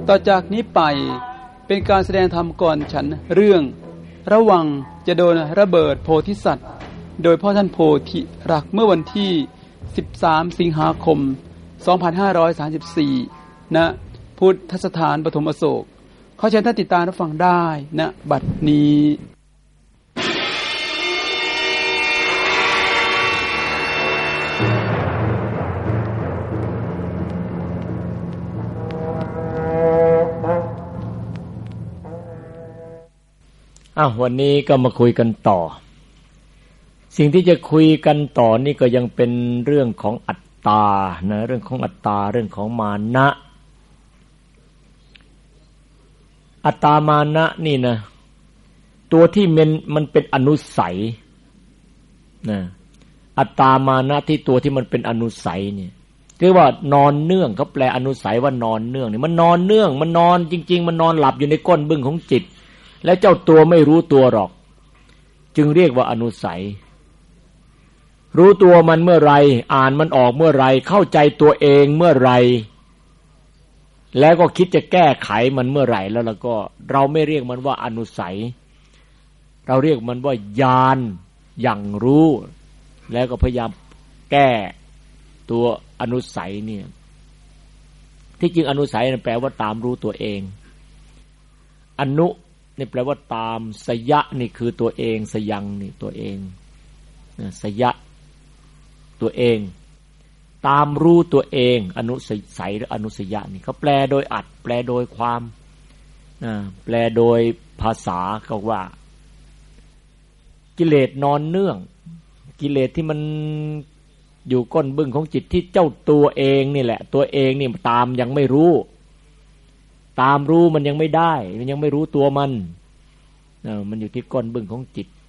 ต่อจากนี้ไปเป็นการแสดงธรรมก่อนฉันเรื่องระวังจะโดนระเบิดโพธิสัตว์โดยพ่อท่านโพธิรักเมื่อวันที่13สิงหาคม2534ณพุทธสถานปฐมอโศกขอเชิญท่านติดตามรับฟังได้ณบัดนี้วันนี้ก็มาคุยกันต่อสิ่งที่จะคุยกันต่อนี่ก็ยังเป็นเรื่องของอัตตานะเรื่องของอัตตาเรื่องของมานะอัตตามานะนี่นะตัวที่มันเป็นอนุสัยนะอัตตามานะที่ตัวที่มันเป็นอนุสัยเนี่ยเรียกว่านอนเนื่องเขาแปลอนุสัยว่านอนเนื่องนี่มันนอนเนื่องมันนอนจริงๆมันนอนหลับอยู่ในก้นบึ้งของจิตและเจ้าตัวไม่รู้ตัวหรอกจึงเรียกว่าอนุสัยรู้ตัวมันเมื่อไรอ่านมันออกเมื่อไรเข้าใจตัวเองเมื่อไรแล้วก็คิดจะแก้ไขมันเมื่อไหร่แล้วก็เราไม่เรียกมันว่าอนุสัยเราเรียกมันว่าญาณอย่างรู้แล้วก็พยายามแก้ตัวอนุสัยเนี่ยที่จริงอนุสัยนั่นแปลว่าตามรู้ตัวเองอนุนี่แปลว่าตามสยะนี่คือตัวเองสยังนี่ตัวเองสยะตัวเองตามรู้ตัวเองอนุสัยหรืออนุสยะนี่เขาแปลโดยอัดแปลโดยความแปลโดยภาษาก็ว่ากิเลสนอนเนื่องกิเลสที่มันอยู่ก้นบึ้งของจิตที่เจ้าตัวเองนี่แหละตัวเองนี่ตามยังไม่รู้ตามรู้มันยังไม่ได้มันยังไม่รู้ตัวมันมันอยู่ที่ก้นบึ้งของจิต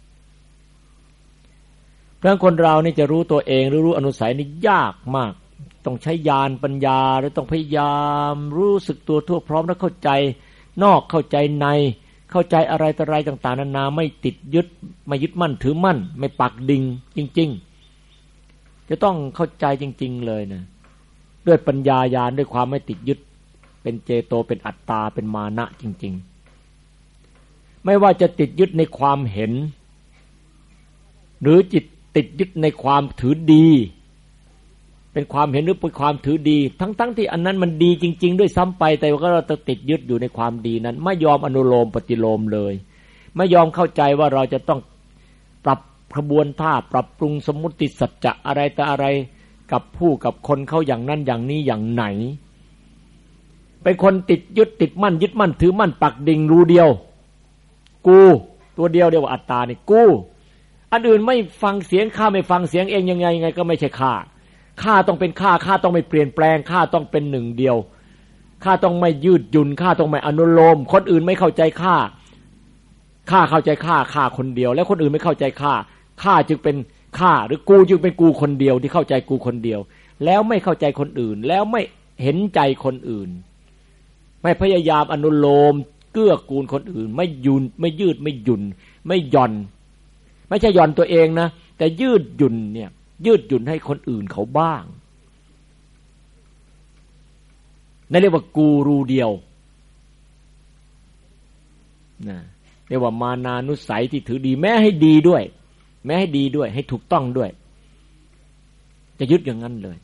เพราะคนเรานี่จะรู้ตัวเองหรือรู้อนุสัยนี่ยากมากต้องใช้ญาณปัญญาหรือต้องพยายามรู้สึกตัวทั่วพร้อมและเข้าใจนอกเข้าใจในเข้าใจอะไรต่ออะไรต่างๆนานาไม่ติดยึดไม่ยึดมั่นถือมั่นไม่ปักดิ่งจริงๆจะต้องเข้าใจจริงๆเลยนะด้วยปัญญาญาณด้วยความไม่ติดยึดเป็นเจโตเป็นอัตตาเป็นมานะจริงๆไม่ว่าจะติดยึดในความเห็นหรือจิตติดยึดในความถือดีเป็นความเห็นหรือเป็นความถือดีทั้งที่อันนั้นมันดีจริงๆด้วยซ้ำไปแต่ว่าเราติดยึดอยู่ในความดีนั้นไม่ยอมอนุโลมปฏิโลมเลยไม่ยอมเข้าใจว่าเราจะต้องปรับกระบวนท่าปรับปรุงสมมุติสัจจะอะไรแต่อะไรกับผู้กับคนเขาอย่างนั้นอย่างนี้อย่างไหนเป็นคนติดยึดติดมั่นยึดมั่นถือมั่นปักดิ่งรู้เดียวกูตัวเดียวเรียกว่าอัตตานี่กูอันอื่นไม่ฟังเสียงข้าไม่ฟังเสียงเองยังไงก็ไม่ใช่ข้าต้องเป็นข้าต้องไม่เปลี่ยนแปลงข้าต้องเป็นหนึ่งเดียวข้าต้องไม่ยืดหยุ่นข้าต้องไม่อนุโลมคนอื่นไม่เข้าใจข้าเข้าใจข้าคนเดียวแล้วคนอื่นไม่เข้าใจข้าจึงเป็นข้าหรือกูจึงเป็นกูคนเดียวที่เข้าใจกูคนเดียวแล้วไม่เข้าใจคนอื่นแล้วไม่เห็นใจคนอื่นไม่พยายามอนุโลมเกื้อกูลคนอื่นไม่ยืดไม่หยุ่นไม่หย่อนไม่ใช่หย่อนตัวเองนะแต่ยืดหยุ่นเนี่ยยืดหยุ่นให้คนอื่นเขาบ้างนั่นเรียกว่ากูรูเดียวนะเรียกว่ามานานุสัยที่ถือดีแม้ให้ดีด้วยให้ถูกต้องด้วยจะยึดอย่างนั้นเลย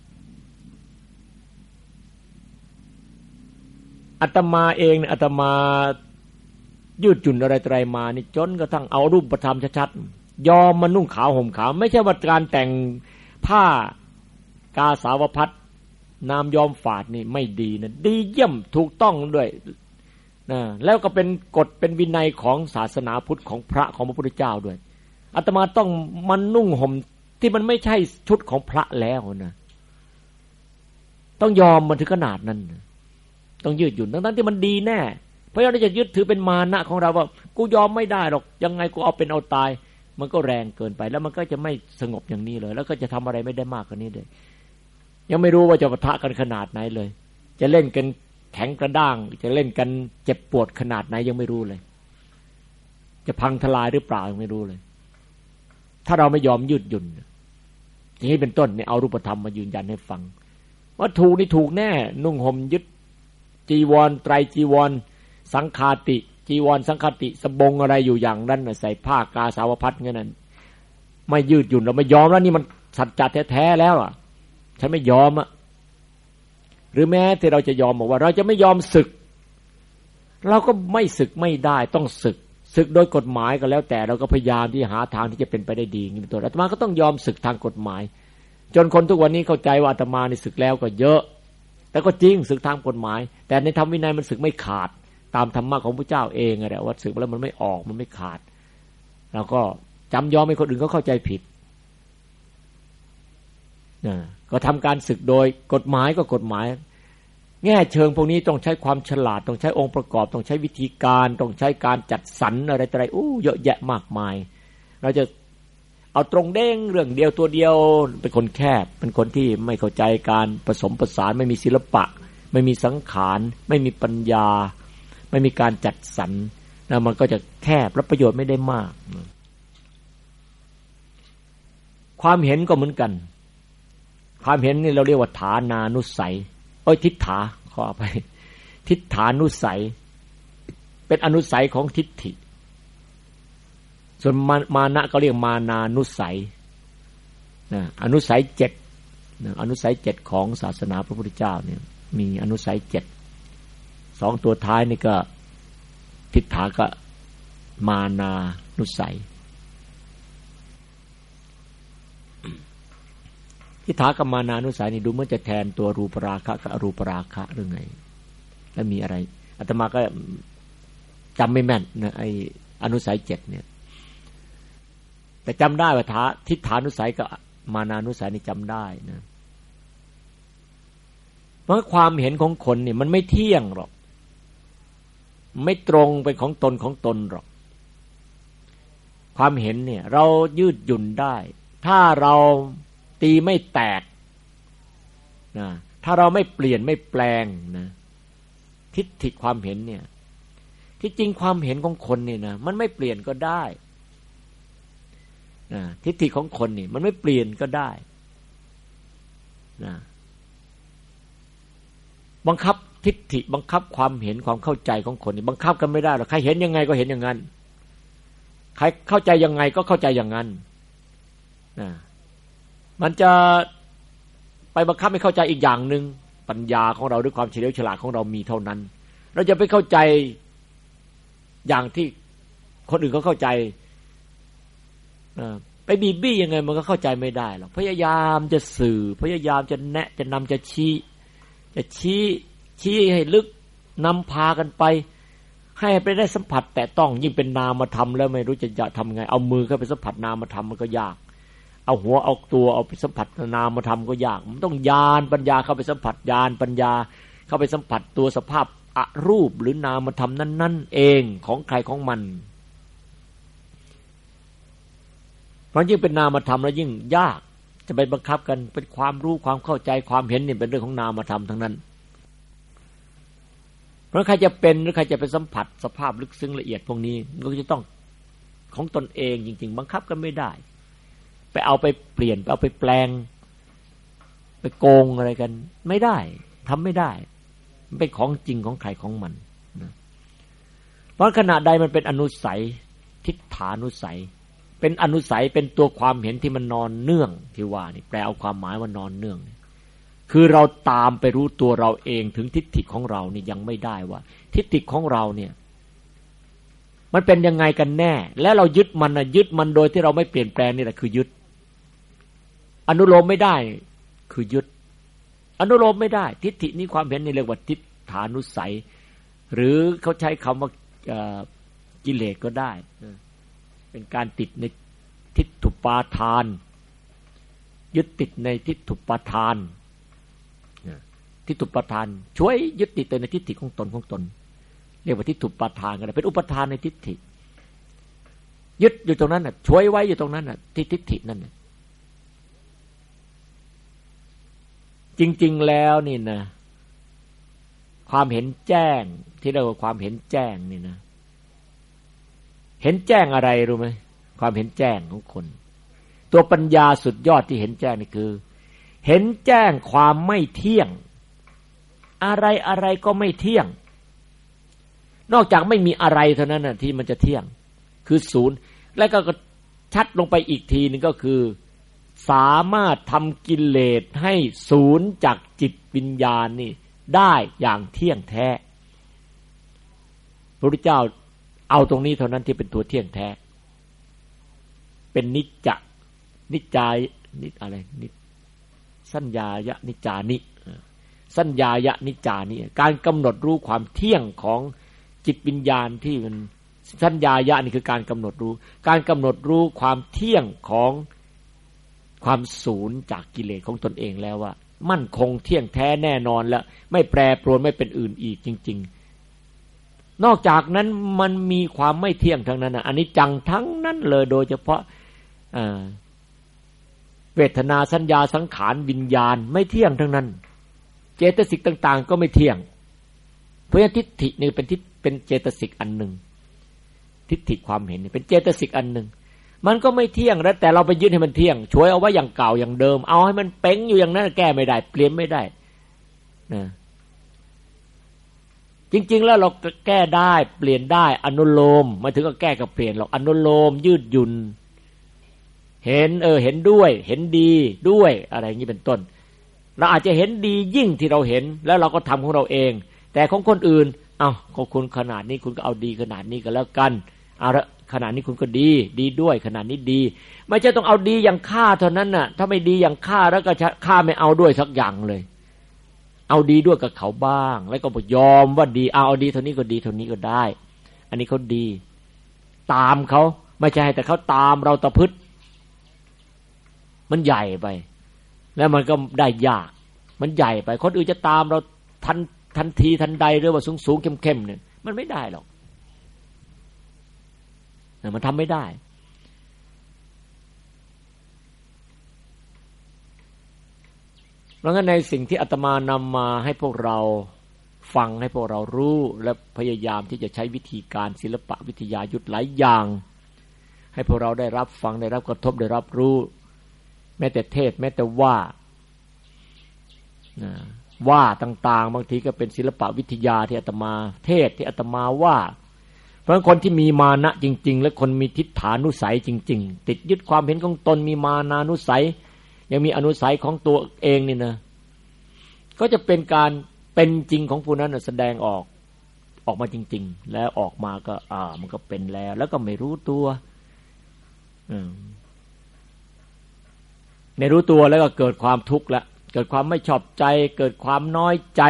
อาตมาเองเนี่ยอาตมายืดหยุ่นอะไรมานี่จนกระทั่งเอารูปธรรมชัดๆยอมมานุ่งขาวห่มขาวไม่ใช่ว่าการแต่งผ้ากาสาวพัสนามยอมฝาดนี่ไม่ดีนะดีเยี่ยมถูกต้องด้วยนะแล้วก็เป็นกฎเป็นวินัยของศาสนาพุทธของพระของพระพุทธเจ้าด้วยอาตมาต้องมันนุ่งห่มที่มันไม่ใช่ชุดของพระแล้วนะต้องยอมมันถึงขนาดนั้นต้องยืดหยุ่นทั้งที่มันดีแน่เพราะเราจะยึดถือเป็นมานะของเราว่ากูยอมไม่ได้หรอกยังไงกูเอาเป็นเอาตายมันก็แรงเกินไปแล้วมันก็จะไม่สงบอย่างนี้เลยแล้วก็จะทำอะไรไม่ได้มากกว่านี้เลยยังไม่รู้ว่าจะปะทะกันขนาดไหนเลยจะเล่นกันแข็งกระด้างจะเล่นกันเจ็บปวดขนาดไหนยังไม่รู้เลยจะพังทลายหรือเปล่ายังไม่รู้เลยถ้าเราไม่ยอมยืดหยุ่นอย่างนี้เป็นต้นเนี่ยเอารูปธรรมมายืนยันให้ฟังว่าถูกนี่ถูกแน่นุ่งห่มยึดจีวรไตรจีวรสังฆาติจีวรสังฆาติสบงอะไรอยู่อย่างนั้นใส่ผ้ากาสาวพัดงั้นนั้นไม่ยืดหยุ่นเราไม่ยอมแล้วนี่มันสัจจะแท้ๆแล้วอ่ะฉันไม่ยอมอ่ะหรือแม้ที่เราจะยอมบอกว่าเราจะไม่ยอมศึกเราก็ไม่ศึกไม่ได้ต้องศึกโดยกฎหมายก็แล้วแต่เราก็พยายามที่หาทางที่จะเป็นไปได้ดีนี่เป็นตัวอาตมาก็ต้องยอมศึกทางกฎหมายจนคนทุกวันนี้เข้าใจว่าอาตมานี่ศึกแล้วก็เยอะแต่ก็จริงศึกทางกฎหมายแต่ในธรรมวินัยมันศึกไม่ขาดตามธรรมะของพระเจ้าเองอะแหละว่าศึกแล้วมันไม่ออกมันไม่ขาดเราก็จำยอมให้คนอื่นเขาเข้าใจผิดก็ทำการศึกโดยกฎหมายก็กฎหมายแง่เชิงพวกนี้ต้องใช้ความฉลาดต้องใช้องค์ประกอบต้องใช้วิธีการต้องใช้การจัดสรรอะไรต่ออะไรเยอะแยะมากมายเราจะเอาตรงเด้งเรื่องเดียวตัวเดียวเป็นคนแคบเป็นคนที่ไม่เข้าใจการผสมผสานไม่มีศิลปะไม่มีสังขารไม่มีปัญญาไม่มีการจัดสรรแล้วมันก็จะแคบและประโยชน์ไม่ได้มากความเห็นก็เหมือนกันความเห็นนี่เราเรียกว่าฐานานุสัยทิฏฐาขอไปทิฏฐานุสัยเป็นอนุสัยของทิฏฐิส่วนมานะก็เรียกมานานุสัยอนุสัย7อนุสัย7ของศาสนาพระพุทธเจ้าเนี่ยมีอนุสัย7 2ตัวท้ายนี่ก็ทิฏฐาก็มานานุสัยทิฏฐากับมานานุสัยนี่ดูเหมือนจะแทนตัวรูปราคะกับอรูปราคะหรือไงแล้วมีอะไรอาตมาก็จำไม่แม่นนะไอ้อนุสัย7เนี่ยแต่จำได้ว่าทิฏฐานุสัยกับมานานุสัยนี่จำได้นะเพราะความเห็นของคนนี่มันไม่เที่ยงหรอกไม่ตรงเป็นของตนหรอกความเห็นเนี่ยเรายืดหยุ่นได้ถ้าเราตีไม่แตกนะถ้าเราไม่เปลี่ยนไม่แปลงนะทิฏฐิความเห็นเนี่ยที่จริงความเห็นของคนนี่นะมันไม่เปลี่ยนก็ได้นะทิฏฐิของคนนี่มันไม่เปลี่ยนก็ได้นะบังคับทิฏฐิบังคับความเห็นความเข้าใจของคนนี่บังคับกันไม่ได้หรอกใครเห็นยังไงก็เห็นอย่างนั้นใครเข้าใจยังไงก็เข้าใจอย่างนั้นนะมันจะไปบังคับให้เข้าใจอีกอย่างนึงปัญญาของเราด้วยความเฉลียวฉลาดของเรามีเท่านั้นเราจะไปเข้าใจอย่างที่คนอื่นเขาเข้าใจไปบีบบี้ยังไงมันก็เข้าใจไม่ได้หรอกพยายามจะสื่อพยายามจะแนะจะนำจะชี้ให้ลึกนำพากันไปให้ไปได้สัมผัสแต่ต้องยิ่งเป็นนามธรรมแล้วไม่รู้จะทำไงเอามือเข้าไปสัมผัสนามธรรมมันก็ยากเอาหัวเอาตัวเอาไปสัมผัสนามธรรมก็ยากมันต้องญาณปัญญาเข้าไปสัมผัสญาณปัญญาเข้าไปสัมผัสตัวสภาพอรูปหรือนามธรรมนั้นๆเองของใครของมันเพราะยิ่งเป็นนามธรรมแล้วยิ่งยากจะไปบังคับกันเป็นความรู้ความเข้าใจความเห็นนี่เป็นเรื่องของนามธรรมทั้งนั้นเพราะใครจะเป็นหรือใครจะไปสัมผัสสภาพลึกซึ้งละเอียดพวกนี้ก็จะต้องของตนเองจริงๆบังคับกันไม่ได้ไปเอาไปเปลี่ยนไปเอาไปแปลงไปโกงอะไรกันไม่ได้ทำไม่ได้มันเป็นของจริงของใครของมันนะเพราะขณะใดมันเป็นอนุสัยทิฏฐานุสัยเป็นอนุสัยเป็นตัวความเห็นที่มันนอนเนื่องที่ว่านี่แปลเอาความหมายว่านอนเนื่องคือเราตามไปรู้ตัวเราเองถึงทิฏฐิของเรานี่ยังไม่ได้ว่าทิฏฐิของเราเนี่ยมันเป็นยังไงกันแน่และเรายึดมันโดยที่เราไม่เปลี่ยนแปลงนี่แหละคือยึดอนุโลมไม่ได้คือยึดอนุโลมไม่ได้ทิฏฐินี้ความเห็นนี่เรียกว่าทิฏฐานุสัยหรือเขาใช้คำว่ากิเลสก็ได้เป็นการติดในทิฏฐุปาทานยึดติดในทิฏฐุปาทานทิฏฐุปาทานช่วยยึดติดในทิฏฐิของตนเรียกว่าทิฏฐุปาทานกันเป็นอุปทานในทิฏฐิยึดอยู่ตรงนั้นน่ะช่วยไว้อยู่ตรงนั้นน่ะที่ทิฏฐินั่นน่ะจริงๆแล้วนี่นะความเห็นแจ้งที่เรียกว่าความเห็นแจ้งนี่นะเห็นแจ้งอะไรรู้ไหมความเห็นแจ้งของคนตัวปัญญาสุดยอดที่เห็นแจ้งนี่คือเห็นแจ้งความไม่เที่ยงอะไรอะไรก็ไม่เที่ยงนอกจากไม่มีอะไรเท่านั้นน่ะที่มันจะเที่ยงคือศูนย์และก็ชัดลงไปอีกทีนึงก็คือสามารถทำกิเลสให้ศูนย์จากจิตวิญญาณนี่ได้อย่างเที่ยงแท้พระพุทธเจ้าเอาตรงนี้เท่านั้นที่เป็นตัวเที่ยงแท้เป็นนิจจะนิจจายนิอะไรนิสัญญายะนิจจานิสัญญายะนิจจานิการกำหนดรู้ความเที่ยงของจิตวิญญาณที่มันสัญญายะนี่คือการกำหนดรู้การกำหนดรู้ความเที่ยงของความศูนย์จากกิเลสของตนเองแล้วว่ามั่นคงเที่ยงแท้แน่นอนแล้วไม่แปรปรวนไม่เป็นอื่นอีกจริงๆนอกจากนั้นมันมีความไม่เที่ยงทั้งนั้นอันนี้จังทั้งนั้นเลยโดยเฉพาะเวทนาสัญญาสังขารวิญญาณไม่เที่ยงทั้งนั้นเจตสิกต่างๆก็ไม่เที่ยงเพราะฉะนั้นทิฏฐินี่เป็นเจตสิกอันหนึ่งทิฏฐิความเห็นนี่เป็นเจตสิกอันหนึ่งมันก็ไม่เที่ยงแล้วแต่เราไปยึดให้มันเที่ยงช่วยเอาไว้อย่างเก่าอย่างเดิมเอาให้มันเป้งอยู่อย่างนั้นแก้ไม่ได้เปลี่ยนไม่ได้นะจริงๆแล้วเราแก้ได้เปลี่ยนได้อนุโลมไม่ถึงกับแก้กับเปลี่ยนหรอกอนุโลมยืดหยุ่นเห็นเห็นด้วยเห็นดีด้วยอะไรอย่างนี้เป็นต้นเราอาจจะเห็นดียิ่งที่เราเห็นแล้วเราก็ทำของเราเองแต่ของคนอื่นของคุณขนาดนี้คุณก็เอาดีขนาดนี้ก็แล้วกันเอาละขนาดนี้คุณก็ดีด้วยขนาดนี้ดีไม่ใช่ต้องเอาดีอย่างข้าเท่านั้นน่ะถ้าไม่ดีอย่างข้าแล้วก็ข้าไม่เอาด้วยสักอย่างเลยเอาดีด้วยกับเขาบ้างแล้วก็ยอมว่าดีเอาดีเท่านี้ก็ดีเท่านี้ก็ได้อันนี้เขาดีตามเขาไม่ใช่แต่เขาตามเราตะพึดมันใหญ่ไปแล้วมันก็ได้ยากมันใหญ่ไปคนอื่นจะตามเราทันทีทันใดหรือว่าสูงเข้มเนี่ยมันไม่ได้หรอกมันทำไม่ได้เพราะงั้นในสิ่งที่อาตมานำมาให้พวกเราฟังให้พวกเรารู้และพยายามที่จะใช้วิธีการศิลปะวิทยายุทธหลายอย่างให้พวกเราได้รับฟังได้รับกระทบได้รับรู้แม้แต่เทศแม้แต่ว่าต่างๆบางทีก็เป็นศิลปะวิทยาที่อาตมาเทศที่อาตมาว่าเพราะคนที่มีมานะจริงๆและคนมีทิฏฐานุสัยจริงๆติดยึดความเห็นของตนมีมานานุสัยยังมีอนุสัยของตัวเองนี่นะก็จะเป็นการเป็นจริงของผู้นั้นแสดงออกมาจริงๆแล้วออกมาก็มันก็เป็นแล้วก็ไม่รู้ตัวไม่รู้ตัวแล้วก็เกิดความทุกข์ละเกิดความไม่ชอบใจเกิดความน้อยใจ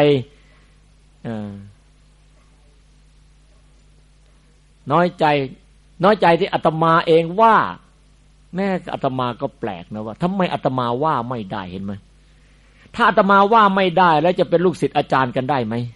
น้อยใจที่อาตมาเองว่าแม่อาตมาก็แปลกนะว่าทำไมอาตมาว่าไม่ได้เห็นไหมถ้าอาตมาว่าไม่ได้แล้วจะเป็นลูกศิษย์อาจารย์กันได้ไหม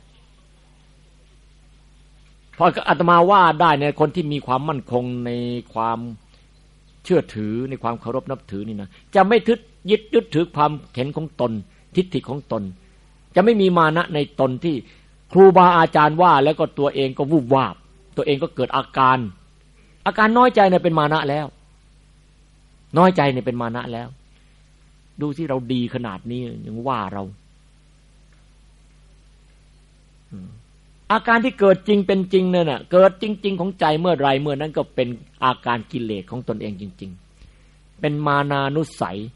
พออาตมาว่าได้เนี่ยคนที่มีความมั่นคงในความเชื่อถือในความเคารพนับถือนี่นะจะไม่ยึดถือความเห็นของตนทิฏฐิของตนจะไม่มีมานะในตนที่ครูบาอาจารย์ว่าแล้วก็ตัวเองก็วูบวาบตัวเองก็เกิดอาการน้อยใจเนี่ยเป็นมานะแล้วน้อยใจเนี่ยเป็นมานะแล้วดูที่เราดีขนาดนี้ยังว่าเราอาการที่เกิดจริงเป็นจริงเนี่ยน่ะเกิดจริงๆของใจเมื่อไรเมื่อนั้นก็เป็นอาการกิเลสของตนเองจริงๆเป็นมานานุสัย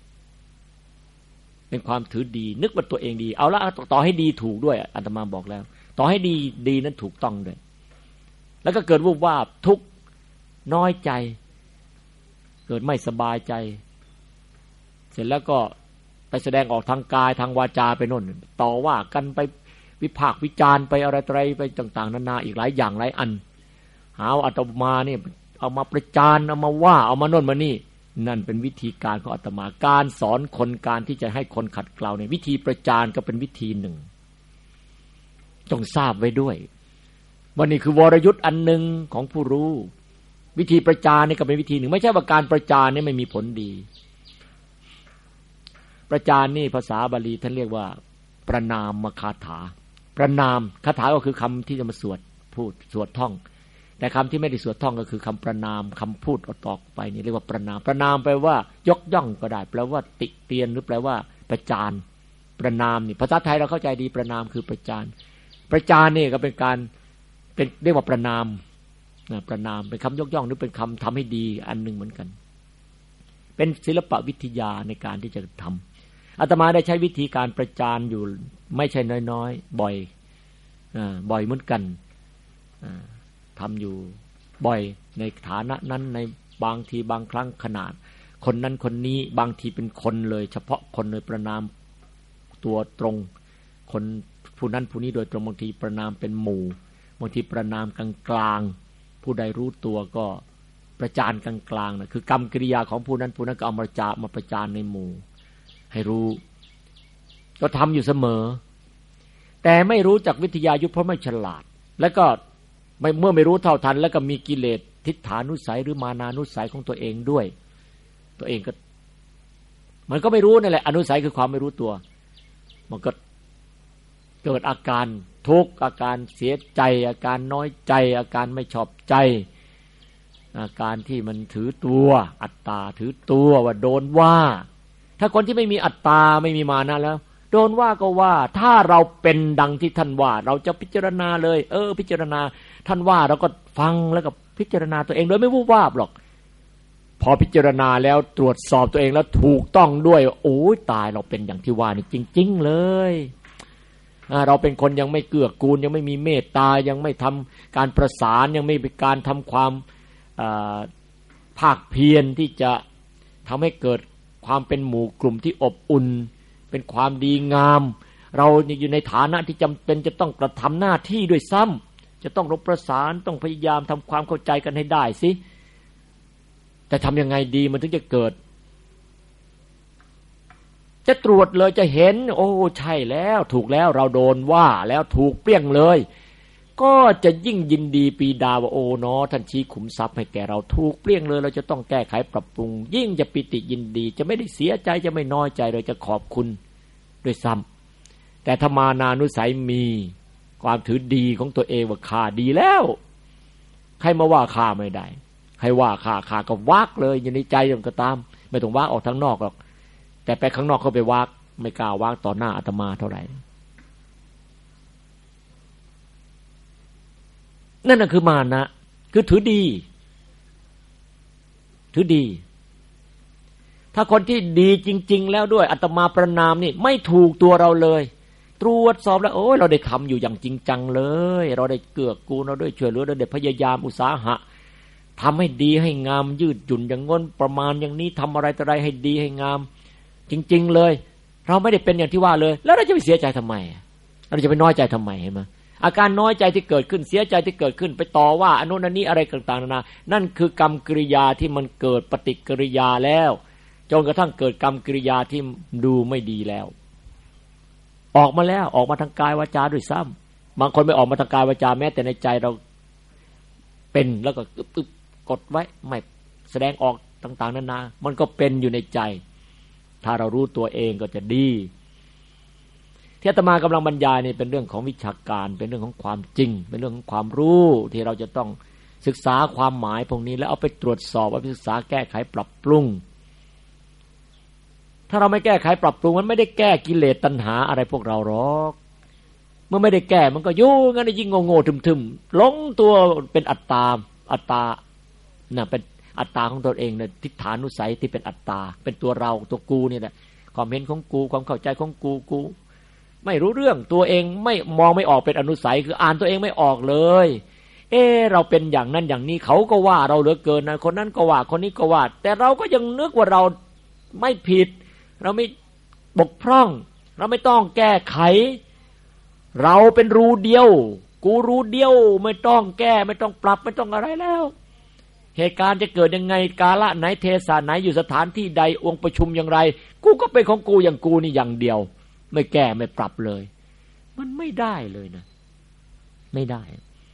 เป็นความถือดีนึกว่าตัวเองดีเอาละต่อให้ดีถูกด้วยอาตมาบอกแล้วต่อให้ดีนั้นถูกต้องด้วยแล้วก็เกิดวูบวาบทุกข์น้อยใจเกิดไม่สบายใจเสร็จแล้วก็ไปแสดงออกทางกายทางวาจาไปโน่นต่อว่ากันไปวิพากษ์วิจารณ์ไปอะไรไปต่างๆนานาอีกหลายอย่างหลายอันหาอาตมาเนี่ยเอามาประจานเอามาว่าเอามาโน่นมานี่นั่นเป็นวิธีการของอาตมาการสอนคนการที่จะให้คนขัดเกลาเนี่ยวิธีประจานก็เป็นวิธีหนึ่งต้องทราบไว้ด้วยว่านี่คือวรยุทธ์อันหนึ่งของผู้รู้วิธีประจานนี่ก็เป็นวิธีหนึ่งไม่ใช่ว่าการประจานนี่ไม่มีผลดีประจานนี่ภาษาบาลีท่านเรียกว่าประนามคาถาประนามคาถาก็คือคำที่จะมาสวดท่องแต่คำที่ไม่ได้สวดท่องก็คือคำประนามคำพูดออกไปนี่เรียกว่าประนามแปลว่ายกย่องก็ได้แปลว่าติเตียนหรือแปลว่าประจานประนามนี่ภาษาไทยเราเข้าใจดีประนามคือประจานประจานนี่ก็เป็นการเป็นเรียกว่าประนามประนามเป็นคำยกย่องหรือเป็นคำทำให้ดีอันหนึ่งเหมือนกันเป็นศิลปะวิทยาในการที่จะทำอาตมาได้ใช้วิธีการประจานอยู่ไม่ใช่น้อยๆบ่อยเหมือนกันทำอยู่บ่อยในฐานะนั้นในบางทีบางครั้งขนาดคนนั้นคนนี้บางทีเป็นคนเลยเฉพาะคนเลยประนามตัวตรงคนผู้นั้นผู้นี้โดยตรงบางทีประนามเป็นหมู่บางทีประนามกลางๆผู้ใดรู้ตัวก็ประจานกลางๆนะคือกรรมกิริยาของผู้นั้นผู้นั้นก็เอามาประจานในหมู่ให้รู้ก็ทำอยู่เสมอแต่ไม่รู้จักวิทยายุทธเพราะไม่ฉลาดแล้วก็เมื่อไม่รู้เท่าทันแล้วก็มีกิเลสทิฏฐานุสัยหรือมานานุสัยของตัวเองด้วยตัวเองก็มันก็ไม่รู้นั่นแหละอนุสัยคือความไม่รู้ตัวมันก็เกิดอาการทุกข์อาการเสียใจอาการน้อยใจอาการไม่ชอบใจอาการที่มันถือตัวอัตตาถือตัวว่าโดนว่าถ้าคนที่ไม่มีอัตตาไม่มีมานะแล้วโดนว่าก็ว่าถ้าเราเป็นดังที่ท่านว่าเราจะพิจารณาเลยพิจารณาท่านว่าเราก็ฟังแล้วก็พิจารณาตัวเองโดยไม่วูบวาบหรอกพอพิจารณาแล้วตรวจสอบตัวเองแล้วถูกต้องด้วยโอ้ยตายเราเป็นอย่างที่ว่านี่จริงๆเลยเราเป็นคนยังไม่เกื้อกูลยังไม่มีเมตตายังไม่ทำการประสานยังไม่มีการทำความภาคเพียรที่จะทำให้เกิดความเป็นหมู่กลุ่มที่อบอุ่นเป็นความดีงามเราอยู่ในฐานะที่จำเป็นจะต้องกระทำหน้าที่ด้วยซ้ำจะต้องรบประสานต้องพยายามทำความเข้าใจกันให้ได้สิแต่ทำยังไงดีมันถึงจะเกิดจะตรวจเลยจะเห็นโอ้ใช่แล้วถูกแล้วเราโดนว่าแล้วถูกเปรี้ยงเลยก็จะยิ่งยินดีปีดาว่าโอ้เนาะท่านชี้ขุมทรัพย์ให้แก่เราถูกเปรี้ยงเลยเราจะต้องแก้ไขปรับปรุงยิ่งจะปิติยินดีจะไม่ได้เสียใจจะไม่น้อยใจเลยจะขอบคุณด้วยซ้ำแต่ถ้ามานานุสัยมีความถือดีของตัวเองว่าข้าดีแล้วใครมาว่าข้าไม่ได้ใครว่าข้าก็วักเลยอยู่ในใจยังก็ตามไม่ต้องวักออกทางนอกหรอกแต่ไปข้างนอกเขาไปวักไม่กล้าวักต่อหน้าอาตมาเท่าไหร่นั่นน่ะคือมานะคือถือดีถ้าคนที่ดีจริงๆแล้วด้วยอาตมาประนามนี่ไม่ถูกตัวเราเลยตรวจสอบแล้วโอ้ยเราได้ทำอยู่อย่างจริงจังเลยเราได้เกื้อกูลเราได้ช่วยเหลือเราได้พยายามอุตสาหะทำให้ดีให้งามยืดหยุ่นอย่างง้นประมาณอย่างนี้ทำอะไรต่ออะไรให้ดีให้งามจริงๆเลยเราไม่ได้เป็นอย่างที่ว่าเลยแล้วเราจะไปเสียใจทำไมเราจะไปน้อยใจทำไมเห็นไหมอาการน้อยใจที่เกิดขึ้นเสียใจที่เกิดขึ้นไปต่อว่าอนุนันนี้อะไรต่างๆนานานั่นคือกรรมกิริยาที่มันเกิดปฏิกิริยาแล้วจนกระทั่งเกิดกรรมกิริยาที่ดูไม่ดีแล้วออกมาแล้วออกมาทางกายวาจาด้วยซ้ำบางคนไม่ออกมาทางกายวาจาแม้แต่ในใจเราเป็นแล้วก็อึบกดไว้ไม่แสดงออกต่างๆนานามันก็เป็นอยู่ในใจถ้าเรารู้ตัวเองก็จะดีที่อาตมากำลังบรรยายนี่เป็นเรื่องของวิชาการเป็นเรื่องของความจริงเป็นเรื่องของความรู้ที่เราจะต้องศึกษาความหมายพวกนี้แล้วเอาไปตรวจสอบเอาไปศึกษาแก้ไขปรับปรุงถ้าเราไม่แก้ไขปรับปรุงมันไม่ได้แก้กิเลสตัณหาอะไรพวกเราหรอกเมื่อไม่ได้แก้มันก็ยุ่งงั้นยิ่งโง่ๆทึมๆหลงตัวเป็นอัตตาน่ะเป็นอัตตาของตัวเองเนี่ยทิฏฐานุสัยที่เป็นอัตตาเป็นตัวเราตัวกูนี่แหละความเห็นของกูความเข้าใจของกูไม่รู้เรื่องตัวเองไม่มองไม่ออกเป็นอนุสัยคืออ่านตัวเองไม่ออกเลยเราเป็นอย่างนั้นอย่างนี้เขาก็ว่าเราเหลือเกินนะคนนั้นก็ว่าคนนี้ก็ว่าแต่เราก็ยังนึกว่าเราไม่ผิดเราไม่บกพร่องเราไม่ต้องแก้ไขเราเป็นรูเดียวกูรูเดียวไม่ต้องแก้ไม่ต้องปรับไม่ต้องอะไรแล้วเหตุการณ์จะเกิดยังไงกาลไหนเทศะไหนอยู่สถานที่ใดองค์ประชุมอย่างไรกูก็เป็นของกูอย่างกูนี่อย่างเดียวไม่แก้ไม่ปรับเลยมันไม่ได้เลยนะไม่ได้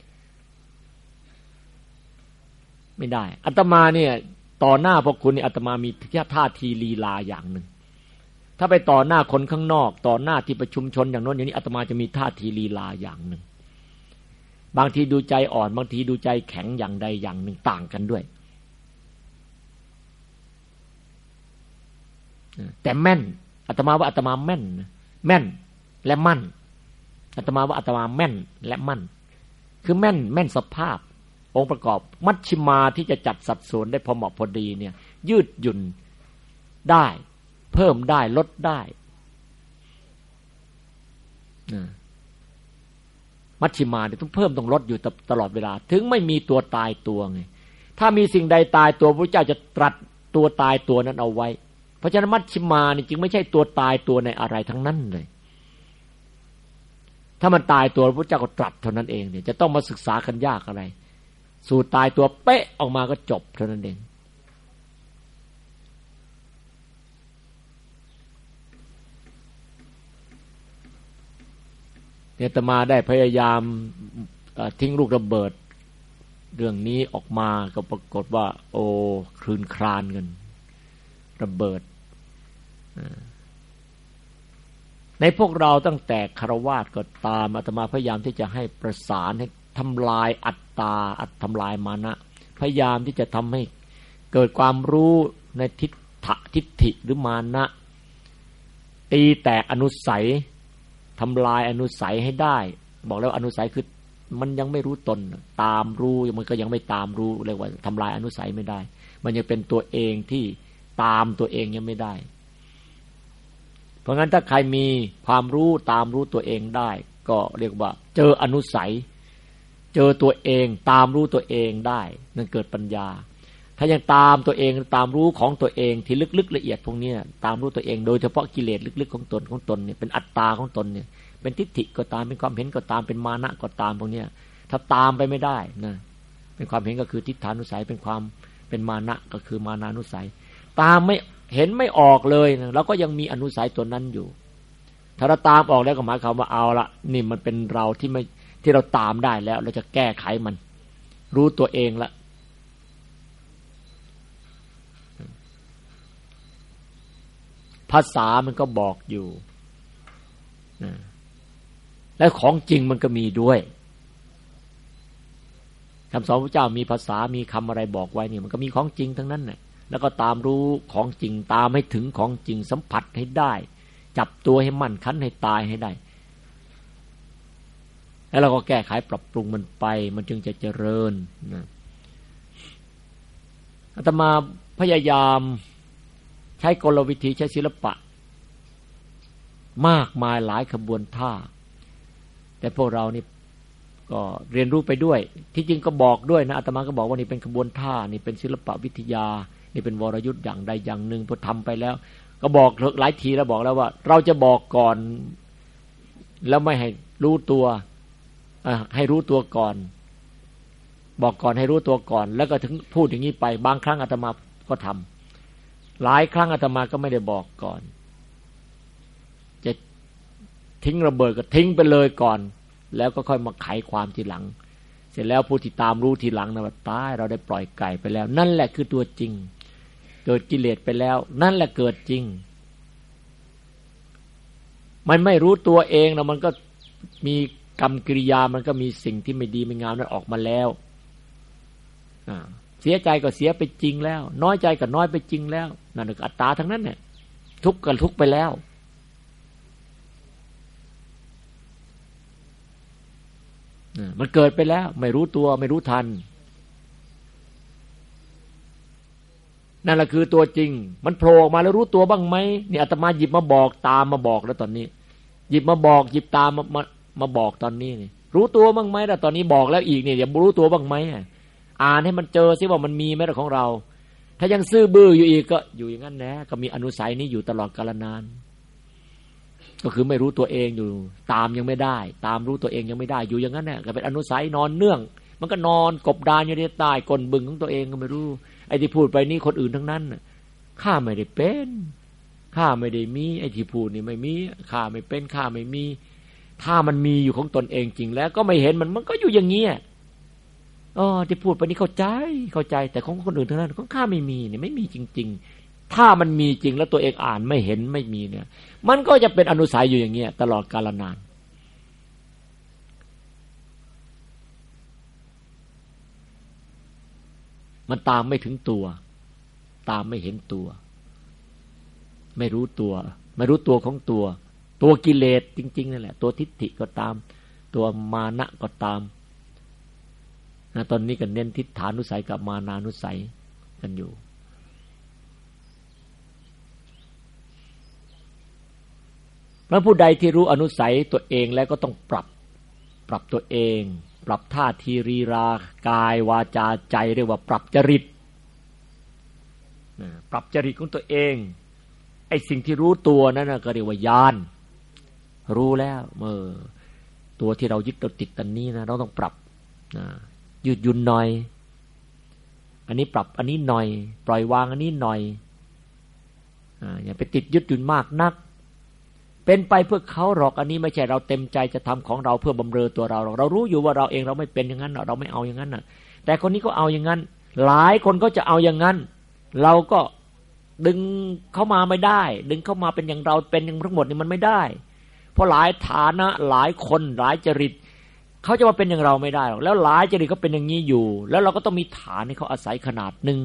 อาตมาเนี่ยต่อหน้าพวกคุณนี่อาตมามีท่าทีลีลาอย่างหนึ่งถ้าไปต่อหน้าคนข้างนอกต่อหน้าที่ประชุมชนอย่างโน้นอย่างนี้อาตมาจะมีท่าทีลีลาอย่างหนึ่งบางทีดูใจอ่อนบางทีดูใจแข็งอย่างใดอย่างหนึ่งต่างกันด้วยแต่แม่นอาตมาว่าอาตมาแม่นนะแม่นและมั่นอาตมาว่าอาตมาแม่นและมั่นคือแม่นสภาพองค์ประกอบมัชฌิมาที่จะจัดสัดส่วนได้พอเหมาะพอดีเนี่ยยืดหยุ่นได้เพิ่มได้ลดได้มัชฌิมาเนี่ยต้องเพิ่มต้องลดอยู่ตลอดเวลาถึงไม่มีตัวตายตัวไงถ้ามีสิ่งใดตายตัวพระเจ้าจะตรัสตัวตายตัวนั้นเอาไว้เพราะฉะนั้นมัชฌิมานี่จึงไม่ใช่ตัวตายตัวในอะไรทั้งนั้นเลยถ้ามันตายตัวพระเจ้าก็ตรัสเท่านั้นเองเนี่ยจะต้องมาศึกษากันยากอะไรสู่ตายตัวเป๊ะออกมาก็จบเท่านั้นเองเนี่ยอาตมาได้พยายามทิ้งลูกระเบิดเรื่องนี้ออกมาก็ปรากฏว่าโอ้คลื่นครานกันระเบิดในพวกเราตั้งแต่ฆราวาสก็ตามอาตมาพยายามที่จะให้ประสานให้ทำลายอัตตาทำลายมานะพยายามที่จะทำให้เกิดความรู้ในทิฏฐิหรือมานะตีแตกอนุสัยทำลายอนุสัยให้ได้บอกแล้วอนุสัยคือมันยังไม่รู้ตนตามรู้มันก็ยังไม่ตามรู้เรียกว่าทำลายอนุสัยไม่ได้มันยังเป็นตัวเองที่ตามตัวเองยังไม่ได้เพราะงั้นถ้าใครมีความรู้ตามรู้ตัวเองได้ก็เรียกว่าเจออนุสัยเจอตัวเองตามรู้ตัวเองได้นั่นเกิดปัญญาถ้ายังตามตัวเองตามรู้ของตัวเองที่ลึกๆละเอียดพวกนี้ตามรู้ตัวเองโดยเฉพาะกิเลสลึกๆของตนเนี่ยเป็นอัตตาของตนเนี่ยเป็นทิฏฐิก็ตามเป็นความเห็นก็ตามเป็นมานะก็ตามพวกนี้ถ้าตามไปไม่ได้นะเป็นความเห็นก็คือทิฏฐานุสัยเป็นความเป็นมานะก็คือมานานุสัยตามไม่เห็นไม่ออกเลยนะเราก็ยังมีอนุสัยตัวนั้นอยู่ถ้าเราตามออกแล้วก็หมายความว่าเอาละนี่มันเป็นเราที่เราตามได้แล้วเราจะแก้ไขมันรู้ตัวเองละภาษามันก็บอกอยู่และของจริงมันก็มีด้วยคำสอนพระเจ้ามีภาษามีคำอะไรบอกไว้เนี่ยมันก็มีของจริงทั้งนั้นแหละแล้วก็ตามรู้ของจริงตามให้ถึงของจริงสัมผัสให้ได้จับตัวให้มั่นคั้นให้ตายให้ได้แล้วเราก็แก้ไขปรับปรุงมันไปมันจึงจะเจริญนะอาตมาพยายามใช้กลวิธีใช้ศิลปะมากมายหลายขบวนท่าแต่พวกเรานี่ก็เรียนรู้ไปด้วยที่จริงก็บอกด้วยนะอาตมาก็บอกว่านี่เป็นขบวนท่านี่เป็นศิลปะวิทยานี่เป็นวรยุทธ์อย่างใดอย่างหนึ่งพอทำไปแล้วก็บอกหลายทีแล้วบอกแล้วว่าเราจะบอกก่อนแล้วไม่ให้รู้ตัวให้รู้ตัวก่อนบอกก่อนให้รู้ตัวก่อนแล้วก็ถึงพูดอย่างนี้ไปบางครั้งอาตมาก็ทำหลายครั้งอาตมาก็ไม่ได้บอกก่อนจะทิ้งระเบิดก็ทิ้งไปเลยก่อนแล้วก็ค่อยมาไขความทีหลังเสร็จแล้วผู้ที่ตามรู้ทีหลังนะว่าตายเราได้ปล่อยไก่ไปแล้วนั่นแหละคือตัวจริงเกิดกิเลสไปแล้วนั่นแหละเกิดจริงมันไม่รู้ตัวเองนะมันก็มีกรรมกิริยามันก็มีสิ่งที่ไม่ดีไม่งามนั้นออกมาแล้วเสียใจก็เสียไปจริงแล้วน้อยใจก็น้อยไปจริงแล้วนั่นคืออัตตาทั้งนั้นเนี่ยทุกข์ก็ทุกข์ไปแล้วมันเกิดไปแล้วไม่รู้ตัวไม่รู้ทันนั่นแหละคือตัวจริงมันโผล่ออกมาแล้วรู้ตัวบ้างไหมนี่อาตมาหยิบมาบอกตามมาบอกแล้วตอนนี้หยิบมาบอกหยิบตามมาบอกตอนนี้นี่รู้ตัวบ้างไหมล่ะตอนนี้บอกแล้วอีกเนี่ยอย่ารู้ตัวบ้างไหมอ่านให้มันเจอซิว่ามันมีไหมของเราถ้ายังซื่อบื้ออยู่อีกก็อยู่อย่างนั้นแหละก็มีอนุสัยนี้อยู่ตลอดกาลนานก็คือไม่รู้ตัวเองอยู่ตามยังไม่ได้ตามรู้ตัวเองยังไม่ได้อยู่อย่างนั้นแหละก็เป็นอนุสัยนอนเนื่องมันก็นอนกบดานอยู่ในใต้ก้นบึงของตัวเองก็ไม่รู้ไอ้ที่พูดไปนี่คนอื่นทั้งนั้นข้าไม่ได้เป็นข้าไม่ได้มีไอ้ที่พูดนี่ไม่มีข้าไม่เป็นข้าไม่มีถ้ามันมีอยู่ของตนเองจริงแล้วก็ไม่เห็นมันก็อยู่อย่างเงี้ยที่พูดไปนี่เข้าใจแต่ของคนอื่นทั้งนั้นของข้าไม่มีเนี่ยไม่มีจริงๆถ้ามันมีจริงแล้วตัวเองอ่านไม่เห็นไม่มีเนี่ยมันก็จะเป็นอนุสัยอยู่อย่างเงี้ยตลอดกาลนานมันตามไม่ถึงตัวตามไม่เห็นตัวไม่รู้ตัวไม่รู้ตัวของตัวตัวกิเลสจริงๆนั่นแหละตัวทิฏฐิก็ตามตัวมานะก็ตามนะตอนนี้ก็เน้นทิฏฐานุสัยกับมานานุสัยกันอยู่พระผู้ใดที่รู้อนุสัยตัวเองแล้วก็ต้องปรับตัวเองปรับท่าทีรีรากายวาจาใจเรียกว่าปรับจริตปรับจริตของตัวเองไอ้สิ่งที่รู้ตัวนั้นก็เรียกว่าญาณรู้แล้วตัวที่เรายึดเราติดอันนี้นะเราต้องปรับยืดหยุ่นหน่อยอันนี้ปรับอันนี้หน่อยปล่อยวางอันนี้หน่อยอย่าไปติดยึดหยุ่นมากนักเป็นไปเพื่อเขาหรอกอันนี้ไม่ใช่เราเต็มใจจะทำของเราเพื่อบำเรอตัวเราเรารู้อยู่ว่าเราเองเราไม่เป็นอย่างนั้นเราไม่เอาอย่างนั้นแต่คนนี้ก็เอาอย่างนั้นหลายคนก็จะเอาอย่างนั้นเราก็ดึงเข้ามาไม่ได้ดึงเข้ามาเป็นอย่างเราเป็นอย่างทั้งหมดนี่มันไม่ได้เพราะหลายฐานะหลายคนหลายจริตเขาจะมาเป็นอย่างเราไม่ได้หรอกแล้วหลายจริตเขาเป็นอย่างนี้อยู่แล้วเราก็ต้องมีฐานให้เขาอาศัยขนาดหนึ่ง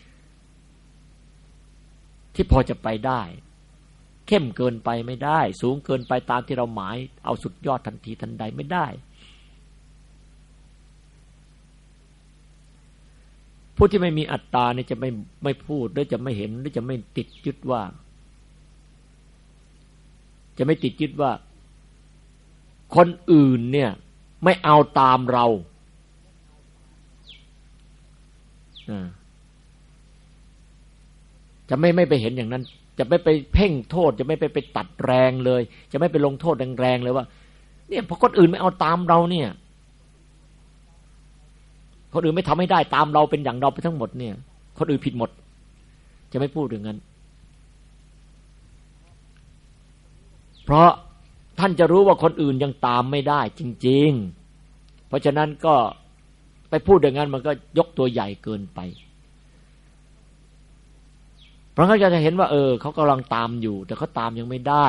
ที่พอจะไปได้เข้มเกินไปไม่ได้สูงเกินไปตามที่เราหมายเอาสุดยอดทันทีทันใดไม่ได้ผู้ที่ไม่มีอัตตาเนี่ยจะไม่พูดหรือจะไม่เห็นหรือจะไม่ติดยึดว่าคนอื่นเนี่ยไม่เอาตามเราจะไม่ไปเห็นอย่างนั้นจะไม่ไปเพ่งโทษจะไม่ไปตัดแรงเลยจะไม่ไปลงโทษแรงๆเลยว่าเนี่ยพอคนอื่นไม่เอาตามเราเนี่ยคนอื่นไม่ทำให้ได้ตามเราเป็นอย่างเราไปทั้งหมดเนี่ยคนอื่นผิดหมดจะไม่พูดอย่างนั้นเพราะท่านจะรู้ว่าคนอื่นยังตามไม่ได้จริงๆเพราะฉะนั้นก็ไปพูดอย่างนั้นมันก็ยกตัวใหญ่เกินไปเพราะงั้นจะเห็นว่าเขากำลังตามอยู่แต่เขาตามยังไม่ได้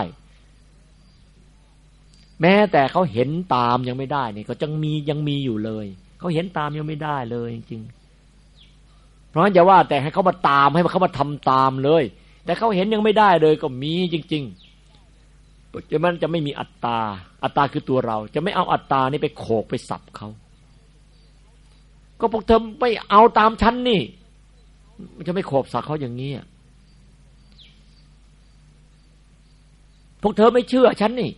แม้แต่เขาเห็นตามยังไม่ได้เนี่ยก็ยังมีอยู่เลยเขาเห็นตามยังไม่ได้เลยจริงๆเพราะงั้นอย่าว่าแต่ให้เขามาตามให้เขามาทำตามเลยแต่เขาเห็นยังไม่ได้เลยก็มีจริงๆจะมันจะไม่มีอัตตาคือตัวเราจะไม่เอาอัตตานี่ไปโขกไปสับเขาก็พวกเธอไม่เอาตามฉันนี่มันจะไม่โขกสับเขาอย่างนี้พวกเธอไม่เชื่อฉันนี่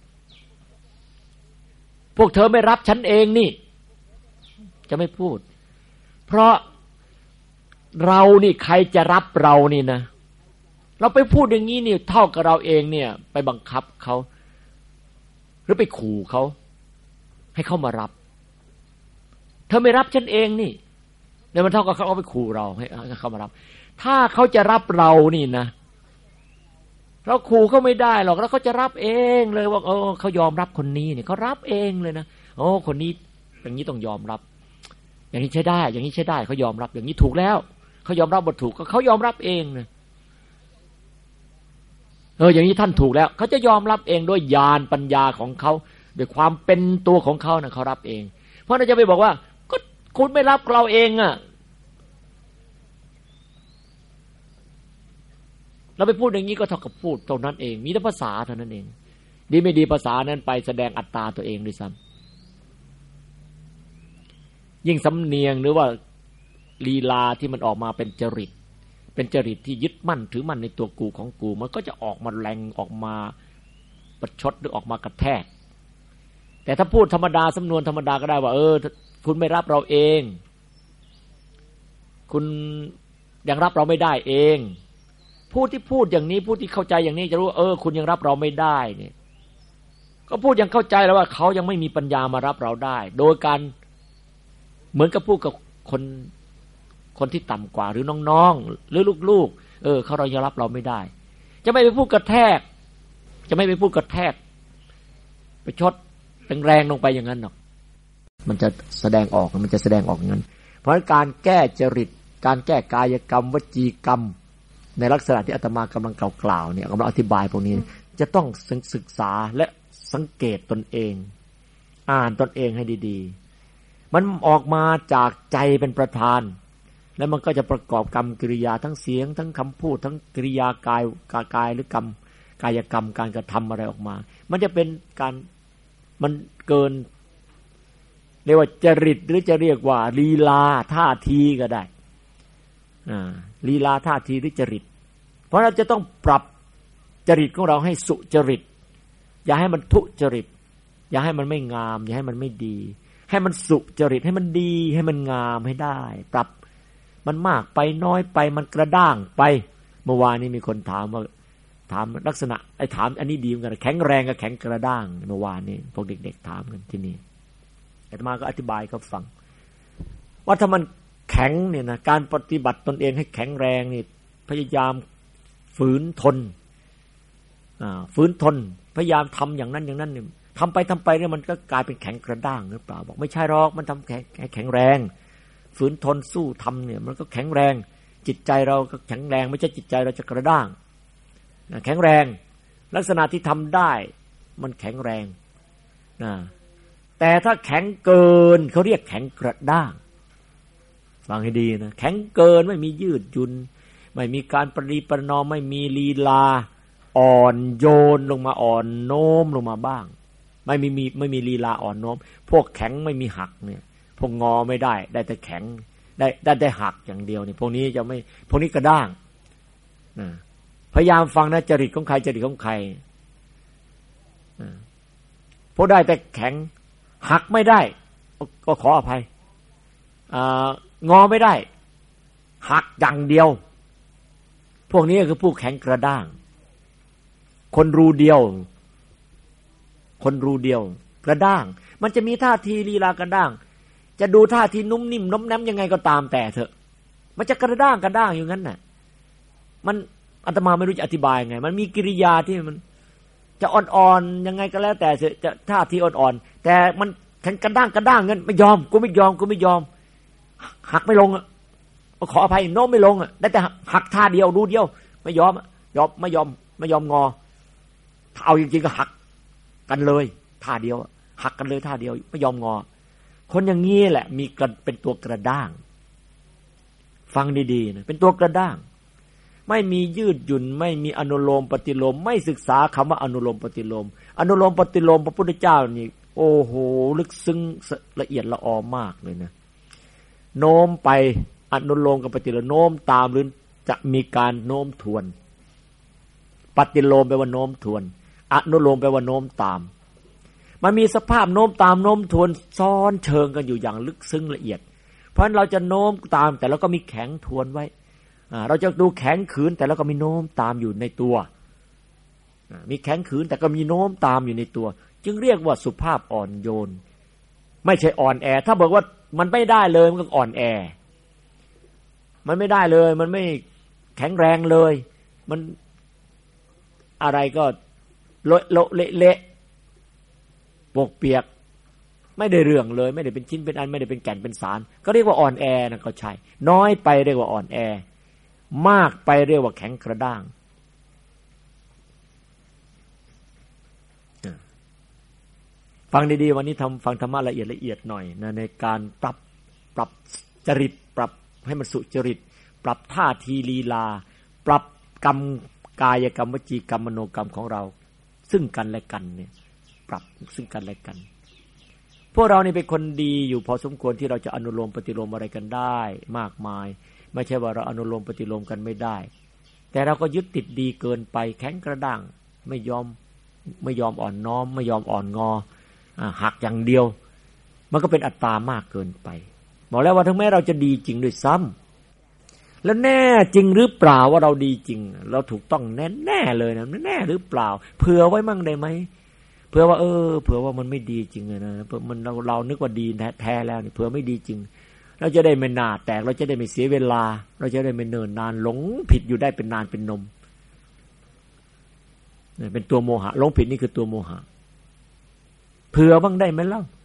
พวกเธอไม่รับฉันเองนี่จะไม่พูดเพราะเรานี่ใครจะรับเรานี่นะเราไปพูดอย่างนี้นี่เท่ากับเราเองเนี่ยไปบังคับเขาหรือไปขู่เขาให้เขามารับเธอไม่รับฉันเองนี่เนี่ยมันเท่ากับเขาเอาไปขู่เราให้เขามารับถ้าเขาจะรับเรานี่นะเราขู่เขาไม่ได้หรอกแล้วเขาจะรับเองเลยว่าเขายอมรับคนนี้เนี่ยเขารับเองเลยนะคนนี้อย่างนี้ต้องยอมรับอย่างนี้ใช้ได้อย่างนี้ใช้ได้เขายอมรับอย่างนี้ถูกแล้วเขายอมรับว่าถูกเขายอมรับเองนะอย่างนี้ท่านถูกแล้วเขาจะยอมรับเองด้วยญาณปัญญาของเขาด้วยความเป็นตัวของเขานะเขารับเองเพราะเราจะไปบอกว่าก็คุณไม่รับเราเองเราไปพูดอย่างนี้ก็เท่ากับพูดเท่านั้นเองมีแต่ภาษาเท่านั้นเองดีไม่ดีภาษานั้นไปแสดงอัตตาตัวเองด้วยซ้ำยิ่งสำเนียงหรือว่าลีลาที่มันออกมาเป็นจริตที่ยึดมั่นถือมั่นในตัวกูของกูมันก็จะออกมาแรงออกมาประชดหรือออกมากระแทกแต่ถ้าพูดธรรมดาสำนวนธรรมดาก็ได้ว่าคุณไม่รับเราเองคุณยังรับเราไม่ได้เองผู้ที่พูดอย่างนี้ผู้ที่เข้าใจอย่างนี้จะรู้ว่าคุณยังรับเราไม่ได้เนี่ยก็พูดยังเข้าใจแล้วว่าเขายังไม่มีปัญญามารับเราได้โดยการเหมือนกับพูดกับคนที่ต่ำกว่าหรือน้องๆหรือลูกๆเขาเรายังรับเราไม่ได้จะไม่ไปพูดกระแทกไปชดแรงๆลงไปอย่างนั้นหรอกมันจะแสดงออกอย่างนั้นเพราะการแก้จริตการแก้กายกรรมวจีกรรมในลักษณะที่อาตมากำลังกล่าวเนี่ยกำลังอธิบายพวกนี้จะต้องศึกษาและสังเกตตนเองอ่านตนเองให้ดีๆมันออกมาจากใจเป็นประธานแล้วมันก็จะประกอบกรรมกิริยาทั้งเสียงทั้งคำพูดทั้งกิริยากายหรือกรรมกายกรรมการกระทำอะไรออกมามันจะเป็นการมันเกินเรียกว่าจริตหรือจะเรียกว่าลีลาท่าทีก็ได้ลีลาท่าทีหรือจริตเพราะเราจะต้องปรับจริตของเราให้สุจริตอย่าให้มันทุจริตอย่าให้มันไม่งามอย่าให้มันไม่ดีให้มันสุจริตให้มันดีให้มันงามให้ได้ปรับมันมากไปน้อยไปมันกระด้างไปเมื่อวานนี้มีคนถามว่าถามลักษณะไอ้ถามอันนี้ดีเหมือนกันแข็งแรงกับแข็งกระด้างเมื่อวานนี้พวกเด็กๆถามกันที่นี่อาตมาก็อธิบายเขาฟังว่าถ้ามันแข็งเนี่ยนะการปฏิบัติตนเองให้แข็งแรงนี่พยายามฝืนทนพยายามทำอย่างนั้นอย่างนั้นเนี่ยทำไปเนี่ยมันก็กลายเป็นแข็งกระด้างหรือเปล่าบอกไม่ใช่หรอกมันทำแข็งแรงฝืนทนสู้ทำเนี่ยมันก็แข็งแรงจิตใจเราก็แข็งแรงไม่ใช่จิตใจเราจะกระด้างแข็งแรงลักษณะที่ทำได้มันแข็งแรงแต่ถ้าแข็งเกินเขาเรียกแข็งกระด้างฟังให้ดีนะแข็งเกินไม่มียืดหยุ่นไม่มีการประนีประนอมไม่มีลีลาอ่อนโยนลงมาอ่อนโน้มลงมาบ้างไม่มีลีลาอ่อนโน้มพวกแข็งไม่มีหักเนี่ยพวกงอไม่ได้แต่แข็งได้หักอย่างเดียวเนี่ยพวกนี้จะไม่พวกนี้กระด้างพยายามฟังนะจริตของใครจริตของใครพวกได้แต่แข็งหักไม่ได้ก็ขออภัยงอไม่ได้หักอย่างเดียวพวกนี้คือผู้แข็งกระด้างคนรูเดียวกระด้างมันจะมีท่าทีลีลากระด้างจะดูท่าทีนุ่มนิ่มน้มน้ำยังไงก็ตามแต่เถอะมันจะกระด้างอยู่งั้นน่ะมันอาตมาไม่รู้จะอธิบายไงมันมีกิริยาที่มันจะอ่อนๆยังไงก็แล้วแต่จะท่าทีอ่อนๆแต่มันแข็งกระด้างงั้นไม่ยอมกูไม่ยอมหักไม่ลงขออภัยโน้มไม่ลงได้แต่หักท่าเดียวรูเดียวไม่ยอมไม่ยอมงอเอาจริงๆก็หักกันเลยท่าเดียวหักกันเลยท่าเดียวไม่ยอมงอคนอย่างนี้แหละมีเป็นตัวกระด้างฟังดีๆนะเป็นตัวกระด้างไม่มียืดหยุ่นไม่มีอนุโลมปฏิโลมไม่ศึกษาคำว่าอนุโลมปฏิโลมพระพุทธเจ้านี่โอ้โหลึกซึ้งละเอียดละออมากเลยนะโน้มไปอนุโลมกับปฏิโลมโน้มตามหรือจะมีการโน้มทวนปฏิโลมแปลว่าโน้มทวนอนุโลมแปลว่าโน้มตามมันมีสภาพโน้มตามโน้มทวนซ้อนเชิงกันอยู่อย่างลึกซึ้งละเอียดเพราะฉะนั้นเราจะโน้มตามแต่เราก็มีแข็งทวนไว้เราจะดูแข็งขืนแต่เราก็มีโน้มตามอยู่ในตัวมีแข็งขืนแต่ก็มีโน้มตามอยู่ในตัวจึงเรียกว่าสุภาพอ่อนโยนไม่ใช่อ่อนแอถ้าบอกว่ามันไม่ได้เลยมันก็อ่อนแอมันไม่ได้เลยมันไม่แข็งแรงเลยมันอะไรก็เละปกเปียกไม่ได้เรื่องเลยไม่ได้เป็นชิ้นเป็นอันไม่ได้เป็นแก่นเป็นสารก็เรียกว่าอ่อนแอนะก็ใช่น้อยไปเรียกว่าอ่อนแอมากไปเรียกว่าแข็งกระด้างฟังดีๆวันนี้ฟังธรรมะละเอียดหน่อยนะในการปรับจริตปรับให้มันสุจริตปรับท่าทีลีลาปรับกรรมกายกรรมวจีกรรมมโนกรรมของเราซึ่งกันและกันเนี่ยปรับซึ่งกันและกันพวกเรานี่เป็นคนดีอยู่พอสมควรที่เราจะอนุโลมปฏิโลมอะไรกันได้มากมายไม่ใช่ว่าเราอนุโลมปฏิโลมกันไม่ได้แต่เราก็ยึดติดดีเกินไปแข็งกระด้างไม่ยอมอ่อนน้อมไม่ยอมอ่อนงอหักอย่างเดียวมันก็เป็นอัตตามากเกินไปบอกแล้วว่าถึงแม้เราจะดีจริงด้วยซ้ำแล้วแน่จริงหรือเปล่าว่าเราดีจริงเราถูกต้องแน่เลยนะแน่หรือเปล่าเผื่อไว้มั่งได้ไหมเผื่อว่าเผื่อว่ามันไม่ดีจริงนะมันเรานึกว่าดีแท้แล้วนี่เผื่อไม่ดีจริงเราจะได้ไม่หน้าแตกเราจะได้ไม่เสียเวลาเราจะได้ไม่เนิ่นนานหลงผิดอยู่ได้เป็นนานเป็นนมนี่เป็นตัวโมหะหลงผิดนี่คือตัวโมหะเผื่อบ้างได้ไหมเล่า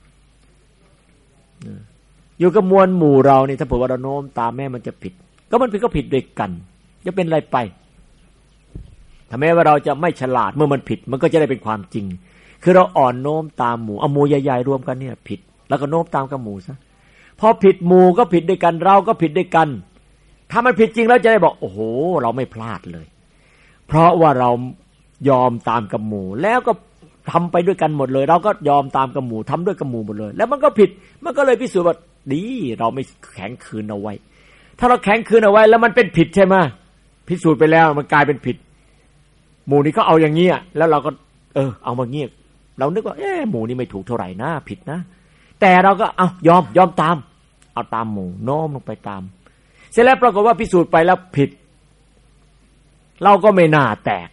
อยู่กับมวลหมู่เรานี่ถ้าเผื่อว่าเราโน้มตามแม่มันจะผิดก็มันผิดก็ผิดด้วยกันจะเป็นอะไรไปถ้าแม้ว่าเราจะไม่ฉลาดเมื่อมันผิดมันก็จะได้เป็นความจริงคือเราอ่อนโน้มตามหมู่เอาหมู่ใหญ่ๆรวมกันเนี่ยผิดแล้วก็โน้มตามกับหมู่ซะพอผิดหมู่ก็ผิดด้วยกันเราก็ผิดด้วยกันถ้ามันผิดจริงแล้วจะได้บอกโอ้โหเราไม่พลาดเลยเพราะว่าเรายอมตามกับหมู่แล้วก็ทำไปด้วยกันหมดเลยเราก็ยอมตามกับหมู่ทำด้วยกับหมู่หมดเลยแล้วมันก็ผิดมันก็เลยพิสูจน์ว่าดีเราไม่แข็งขืนเอาไว้ถ้าเราแข็งขืนเอาไว้แล้วมันเป็นผิดใช่ไหมพิสูจน์ไปแล้วมันกลายเป็นผิดหมู่นี้เขาเอาอย่างเงี้ยแล้วเราก็เอามาเงี้ยเรานึกว่าหมู่นี้ไม่ถูกเท่าไหร่นะผิดนะแต่เราก็เอายอมตามเอาตามหมู่โน้มลงไปตามเสร็จแล้วปรากฏว่าพิสูจน์ไปแล้วผิดเราก็ไม่น่าแตก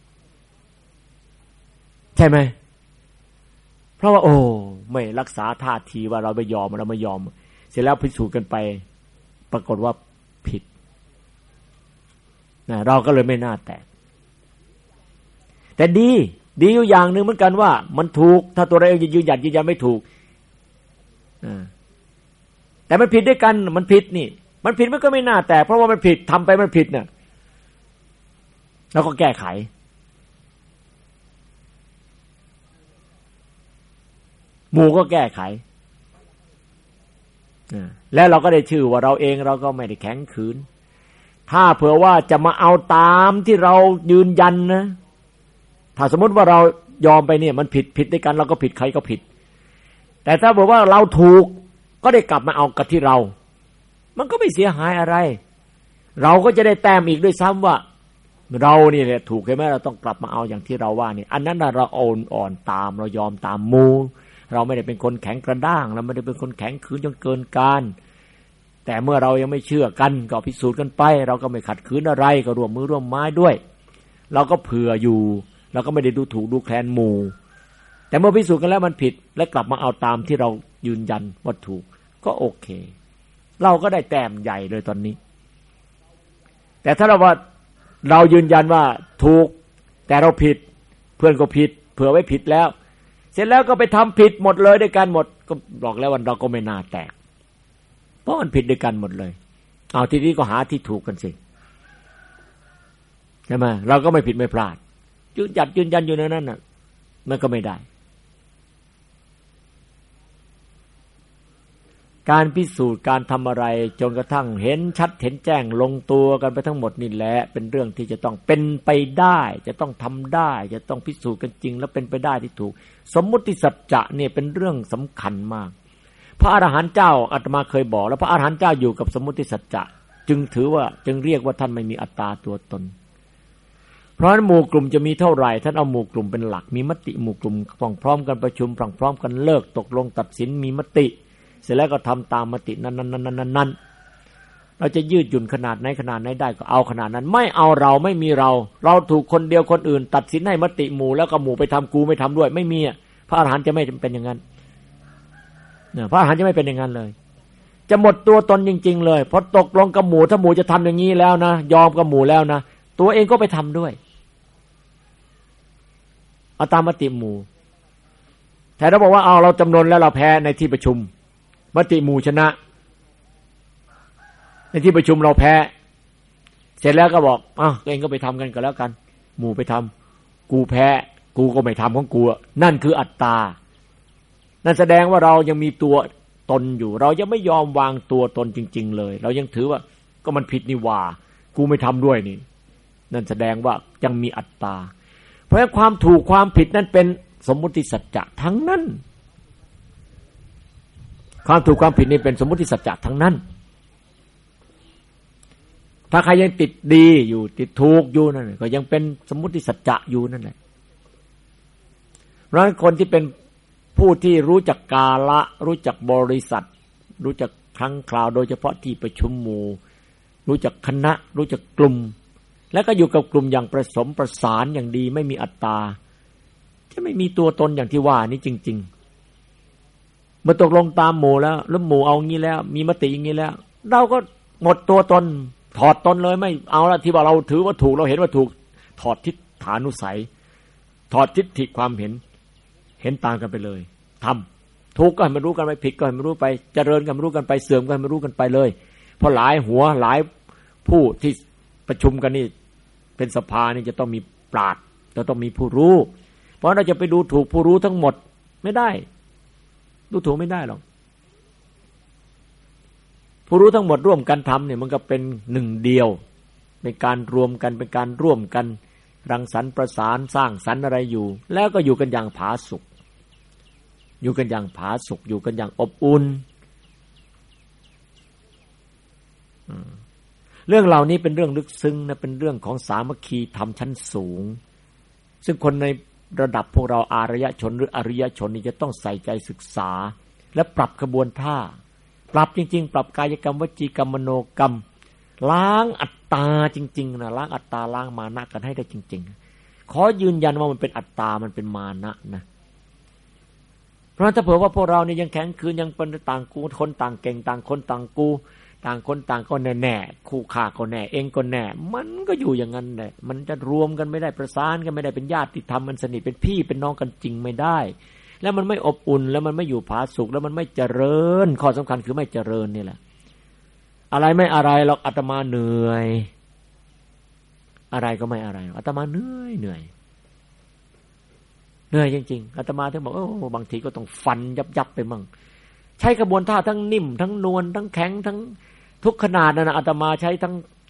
ใช่ไหมเพราะว่าไม่รักษาท่าทีว่าเราไม่ยอมเสร็จแล้วพิสูจน์กันไปปรากฏว่าผิดนะเราก็เลยไม่น่าแตกแต่ดีอยู่อย่างนึงเหมือนกันว่ามันถูกถ้าตัวเราเองยืนยันไม่ถูกแต่มันผิดด้วยกันมันผิดนี่มันผิดมันก็ไม่น่าแตกเพราะว่ามันผิดทำไปมันผิดน่ะเราก็แก้ไขหมู่ก็แก้ไขแล้วเราก็ได้ชื่อว่าเราเองเราก็ไม่ได้แข็งขืนถ้าเผื่อว่าจะมาเอาตามที่เรายืนยันนะถ้าสมมติว่าเรายอมไปเนี่ยมันผิดด้วยกันเราก็ผิดใครก็ผิดแต่ถ้าบอกว่าเราถูกก็ได้กลับมาเอากับที่เรามันก็ไม่เสียหายอะไรเราก็จะได้แต้มอีกด้วยซ้ำว่าเรานี่แหละถูกใช่ไหมเราต้องกลับมาเอาอย่างที่เราว่านี่อันนั้นเราอ่อนตามเรายอมตามหมู่เราไม่ได้เป็นคนแข็งกระด้างเราไม่ได้เป็นคนแข็งขืนจนเกินการแต่เมื่อเรายังไม่เชื่อกันก็พิสูจน์กันไปเราก็ไม่ขัดขืนอะไรก็ร่วมมือร่วมไม้ด้วยเราก็เผื่ออยู่เราก็ไม่ได้ดูถูกดูแคลนหมู่แต่เมื่อพิสูจน์กันแล้วมันผิดและกลับมาเอาตามที่เรายืนยันว่าถูกก็โอเคเราก็ได้แต้มใหญ่เลยตอนนี้แต่ถ้าเราว่าเรายืนยันว่าถูกแต่เราผิดเพื่อนก็ผิดเผื่อไว้ผิดแล้วเสร็จแล้วก็ไปทำผิดหมดเลยด้วยกันหมดก็บอกแล้วว่าเราก็ไม่น่าแตกเพราะมันผิดด้วยกันหมดเลยเอาทีนี้ก็หาที่ถูกกันสิใช่ไหมเราก็ไม่ผิดไม่พลาดยืนยันอยู่ในนั้นน่ะมันก็ไม่ได้การพิสูจน์การทำอะไรจนกระทั่งเห็นชัดเห็นแจ้งลงตัวกันไปทั้งหมดนี่แหละเป็นเรื่องที่จะต้องเป็นไปได้จะต้องทำได้จะต้องพิสูจน์กันจริงแล้วเป็นไปได้ที่ถูกสมมุติสัจจะเนี่ยเป็นเรื่องสำคัญมากพระอรหันต์เจ้าอาตมาเคยบอกแล้วพระอรหันต์เจ้าอยู่กับสมมุติสัจจะจึงเรียกว่าท่านไม่มีอัตตาตัวตนเพราะฉะนั้นหมู่กลุ่มจะมีเท่าไหร่ท่านเอาหมู่กลุ่มเป็นหลักมีมติหมู่กลุ่มพร้อมกันประชุมพร้อมกันเลิกตกลงตัดสินมีมติเสร็จแล้วก็ทำตามมตินั้นเราจะยืดหยุ่นขนาดไหนได้ก็เอาขนาดนั้นไม่เอาเราไม่มีเราถูกคนเดียวคนอื่นตัดสินให้มติหมู่แล้วก็หมู่ไปทำกูไม่ทำด้วยไม่มีพระอรหันต์จะไม่เป็นอย่างนั้นพระอรหันต์จะไม่เป็นอย่างนั้นเลยจะหมดตัวตนจริงๆเลยพอตกลงกับหมู่ถ้าหมู่จะทำอย่างนี้แล้วนะยอมกับหมู่แล้วนะตัวเองก็ไปทำด้วยเอาตามมติหมู่แต่เราบอกว่าเอาเราจำนวนแล้วเราแพ้ในที่ประชุมมติหมู่ชนะในที่ประชุมเราแพ้เสร็จแล้วก็บอกตัวเองก็ไปทำกันก็แล้วกันหมู่ไปทำกูแพ้กูก็ไม่ทำของกูนั่นคืออัตตานั่นแสดงว่าเรายังมีตัวตนอยู่เรายังไม่ยอมวางตัวตนจริงๆเลยเรายังถือว่าก็มันผิดนี่ว่ากูไม่ทำด้วยนี่นั่นแสดงว่ายังมีอัตตาเพราะฉะนั้นความถูกความผิดนั้นเป็นสมมุติสัจจะทั้งนั้นความถูกความผิดนี่เป็นสมมุติสัจจะทั้งนั้นถ้าใครยังติดดีอยู่ติดถูกอยู่นั่นก็ยังเป็นสมมุติสัจจะอยู่นั่นแหละเพราะฉะนั้นคนที่เป็นผู้ที่รู้จักกาละรู้จักบริษัทรู้จักครั้งคราวโดยเฉพาะที่ประชุมหมู่รู้จักคณะรู้จักกลุ่มแล้วก็อยู่กับกลุ่มอย่างประสมประสานอย่างดีไม่มีอัตตาที่ไม่มีตัวตนอย่างที่ว่านี้จริงๆเมื่อตกลงตามหมู่แล้วหมู่เอางี้แล้วมีมติอย่างนี้แล้วเราก็หมดตัวตนถอดตนเลยไม่เอาละที่ว่าเราถือว่าถูกเราเห็นว่าถูกถอดทิฏฐานุสัยถอดทิฏฐิความเห็นต่างกันไปเลยทำถูกก็ให้มันรู้กันไปผิดก็ให้มันรู้ไปเจริญก็ให้มันรู้กันไปเสื่อมก็ให้มันรู้กันไปเลยเพราะหลายหัวหลายผู้ที่ประชุมกันนี่เป็นสภานี่จะต้องมีปราชญ์จะต้องมีผู้รู้เพราะเราจะไปดูถูกผู้รู้ทั้งหมดไม่ได้ดูถูกไม่ได้หรอกผู้รู้ทั้งหมดร่วมกันทำเนี่ยมันก็เป็นหนึ่งเดียวเป็นการรวมกันเป็นการร่วมกันรังสรรค์ประสานสร้างสรรค์อะไรอยู่แล้วก็อยู่กันอย่างผาสุกอยู่กันอย่างผาสุกอยู่กันอย่างอบอุ่นเรื่องเหล่านี้เป็นเรื่องลึกซึ้งนะเป็นเรื่องของสามัคคีธรรมชั้นสูงซึ่งคนในระดับพวกเราอารยชนหรืออริยชนนี่จะต้องใส่ใจศึกษาและปรับกระบวนท่าปรับจริงๆปรับกายกรรมวจีกรรมมโนกรรมล้างอัตตาจริงๆนะล้างอัตตาล้างมานะกันให้ได้จริงๆขอยืนยันว่ามันเป็นอัตตามันเป็นมานะนะเพราะถ้าเผื่อว่าพวกเราเนี่ยยังแข็งขืนยังเป็นต่างกูคนต่างเก่งต่างคนต่างกูต่างคนต่างก็แน่ๆคู่ฆ่าก็แน่เองก็แน่มันก็อยู่อย่างนั้นแหละมันจะรวมกันไม่ได้ประสานกันไม่ได้เป็นญาติธรรมมันสนิทเป็นพี่เป็นน้องกันจริงไม่ได้แล้วมันไม่อบอุ่นแล้วมันไม่อยู่ผาสุกแล้วมันไม่เจริญข้อสำคัญคือไม่เจริญนี่แหละอะไรไม่อะไรหรอกอาตมาเหนื่อยอะไรก็ไม่อะไรอาตมาเหนื่อยจริงๆอาตมาถึงบอกบางทีก็ต้องฟันยับไปมั่งใช้กระบวนท่าทั้งนิ่มทั้งนวลทั้งแข็งทั้งทุกขนาดนะอาตมาใช้ทั้ง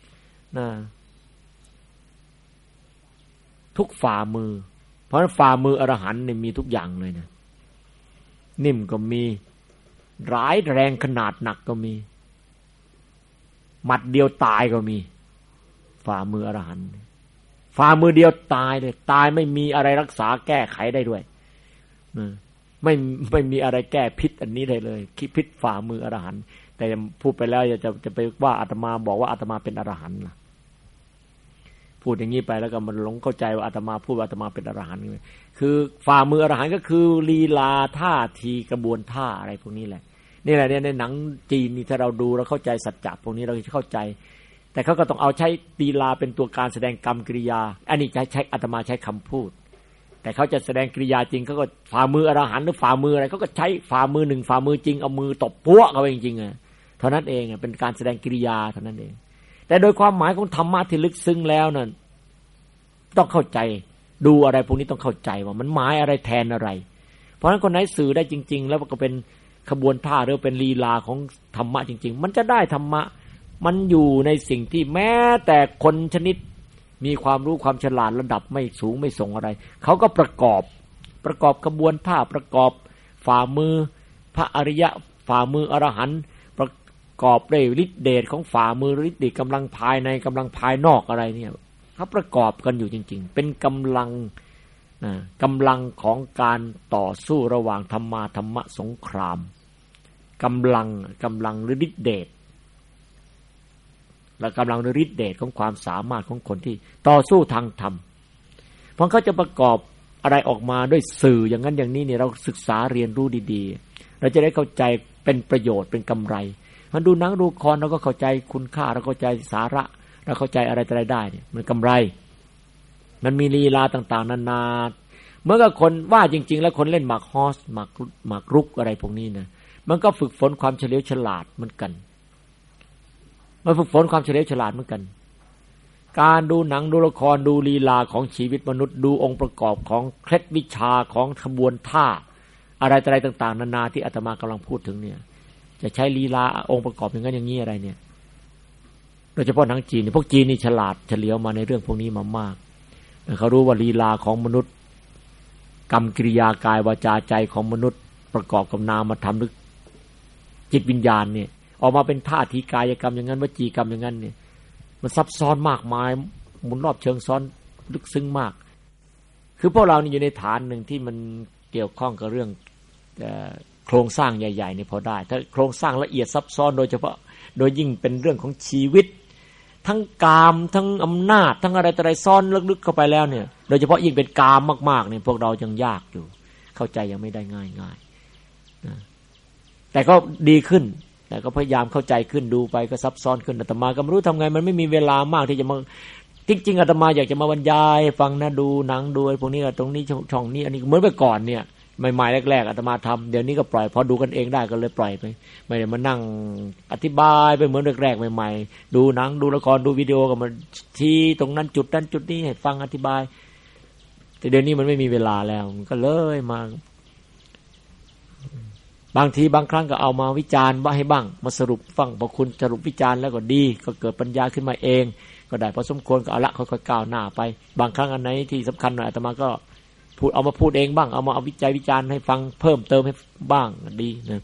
ทุกฝ่ามือเพราะฝ่ามืออรหันต์เนี่ยมีทุกอย่างเลยนะนิ่มก็มีร้ายแรงขนาดหนักก็มีหมัดเดียวตายก็มีฝ่ามืออรหันต์ฝ่ามือเดียวตายเลยตายไม่มีอะไรรักษาแก้ไขได้ด้วยไม่มีอะไรแก้พิษอันนี้ได้เลยคิดพิษฝ่ามืออรหันต์แต่พูดไปแล้วจะไปว่าอาตมาบอกว่าอาตมาเป็นอรหันต์ล่ะพูดอย่างนี้ไปแล้วก็มันหลงเข้าใจว่าอาตมาพูดว่าอาตมาเป็นอรหันต์คือฝ่ามืออรหันต์ก็คือลีลาท่าทีกระบวนท่าอะไรพวกนี้แหละนี่แหละในหนังจีนนี่ถ้าเราดูแล้วเข้าใจสัจจะพวกนี้เราจะเข้าใจแต่เขาก็ต้องเอาใช้ลีลาเป็นตัวการแสดงกรรมกริยาอันนี้ใช้อาตมาใช้คำพูดแต่เขาจะแสดงกริยาจริงเขาก็ฝ่ามืออรหันต์หรือฝ่ามืออะไรเขาก็ใช้ฝ่ามือหนึ่งฝ่ามือจริงเอามือตบปั้วเขาจริงๆเท่านั้นเองเป็นการแสดงกริยาเท่านั้นเองแต่โดยความหมายของธรรมะที่ลึกซึ้งแล้วนั่นต้องเข้าใจดูอะไรพวกนี้ต้องเข้าใจว่ามันหมายอะไรแทนอะไรเพราะฉะนั้นคนไหนสื่อได้จริงๆแล้วก็เป็นขบวนท่าหรือเป็นลีลาของธรรมะจริงๆมันจะได้ธรรมะมันอยู่ในสิ่งที่แม้แต่คนชนิดมีความรู้ความฉลาดระดับไม่สูงไม่ส่งอะไรเขาก็ประกอบกระบวนท่าประกอบฝ่ามือพระอริยะฝ่ามืออรหันต์ประกอบด้วยฤทธิเดชของฝ่ามือฤทธิเดชกำลังภายในกำลังภายนอกอะไรเนี่ยเขาประกอบกันอยู่จริงๆเป็นกำลังของการต่อสู้ระหว่างธรรมะสงครามกำลังหรือฤทธิเดชและกำลังฤทธิเดชของความสามารถของคนที่ต่อสู้ทางธรรมเพราะเขาจะประกอบอะไรออกมาด้วยสื่ออย่างนั้นอย่างนี้เนี่ยเราศึกษาเรียนรู้ดีๆเราจะได้เข้าใจเป็นประโยชน์เป็นกำไรมันดูหนังดูละครเราก็เข้าใจคุณค่าเราเข้าใจสาระเราเข้าใจอะไรได้เนี่ยมันกำไรมันมีลีลาต่างๆนานาเมื่อกับคนว่าจริงๆแล้วคนเล่นหมากฮอสหมากรุกอะไรพวกนี้นะมันก็ฝึกฝนความเฉลียวฉลาดเหมือนกันมันฝึกฝนความเฉลียวฉลาดเหมือนกันการดูหนังดูละครดูลีลาของชีวิตมนุษย์ดูองค์ประกอบของเคล็ดวิชาของขบวนท่าอะไรต่างๆนานาที่อาตมากำลังพูดถึงเนี่ยจะใช้ลีลาองค์ประกอบอย่างนั้นอย่างนี้อะไรเนี่ยโดยเฉพาะหนังจีนพวกจีนนี่ฉลาดเฉลียวมาในเรื่องพวกนี้มามากเขารู้ว่าลีลาของมนุษย์กรรมกิริยากายวาจาใจของมนุษย์ประกอบกับนามธรรมหรือจิตวิญญาณเนี่ยออกมาเป็นท่าทีกายกรรมอย่างนั้นวจีกรรมอย่างนั้นเนี่ยมันซับซ้อนมากมายหมุนรอบเชิงซ้อนลึกซึ้งมากคือพวกเรานี่อยู่ในฐานหนึ่งที่มันเกี่ยวข้องกับเรื่องโครงสร้างใหญ่ๆนี่พอได้ถ้าโครงสร้างละเอียดซับซ้อนโดยเฉพาะโดยยิ่งเป็นเรื่องของชีวิตทั้งกามทั้งอำนาจทั้งอะไรซ้อนลึกๆเข้าไปแล้วเนี่ยโดยเฉพาะยิ่งเป็นกามมากๆเนี่ยพวกเรายังยากอยู่เข้าใจยังไม่ได้ง่ายๆแต่ก็ดีขึ้นแต่ก็พยายามเข้าใจขึ้นดูไปก็ซับซ้อนขึ้นอาตมาก็ไม่รู้ทำไงมันไม่มีเวลามากที่จะมาจริงๆอาตมาอยากจะมาบรรยายฟังนะดูหนังดูพวกนี้ตรงนี้ช่องนี้อันนี้เหมือนเมื่อก่อนเนี่ยใหม่ๆแรกๆอาตมาทำเดี๋ยวนี้ก็ปล่อยพอดูกันเองได้ก็เลยปล่อยไปไม่ได้มานั่งอธิบายไปเหมือนแรกๆใหม่ๆดูหนังดูละครดูวิดีโอก็มาชี้ตรงนั้นจุดนั้นจุดนี้ให้ฟังอธิบายแต่เดี๋ยวนี้มันไม่มีเวลาแล้วมันก็เลยมาบางทีบางครั้งก็เอามาวิจารณ์ว่าให้บ้างมาสรุปฟังพอคุณสรุปวิจารณ์แล้วก็ดีก็เกิดปัญญาขึ้นมาเองก็ได้พอสมควรก็เอาละค่อยๆก้าวหน้าไปบางครั้งอันไหนที่สำคัญหน่อยอาตมาก็พูดเอามาพูดเองบ้างเอามาเอาวิจัยวิจารณ์ให้ฟังเพิ่มเติมให้บ้างดีนะ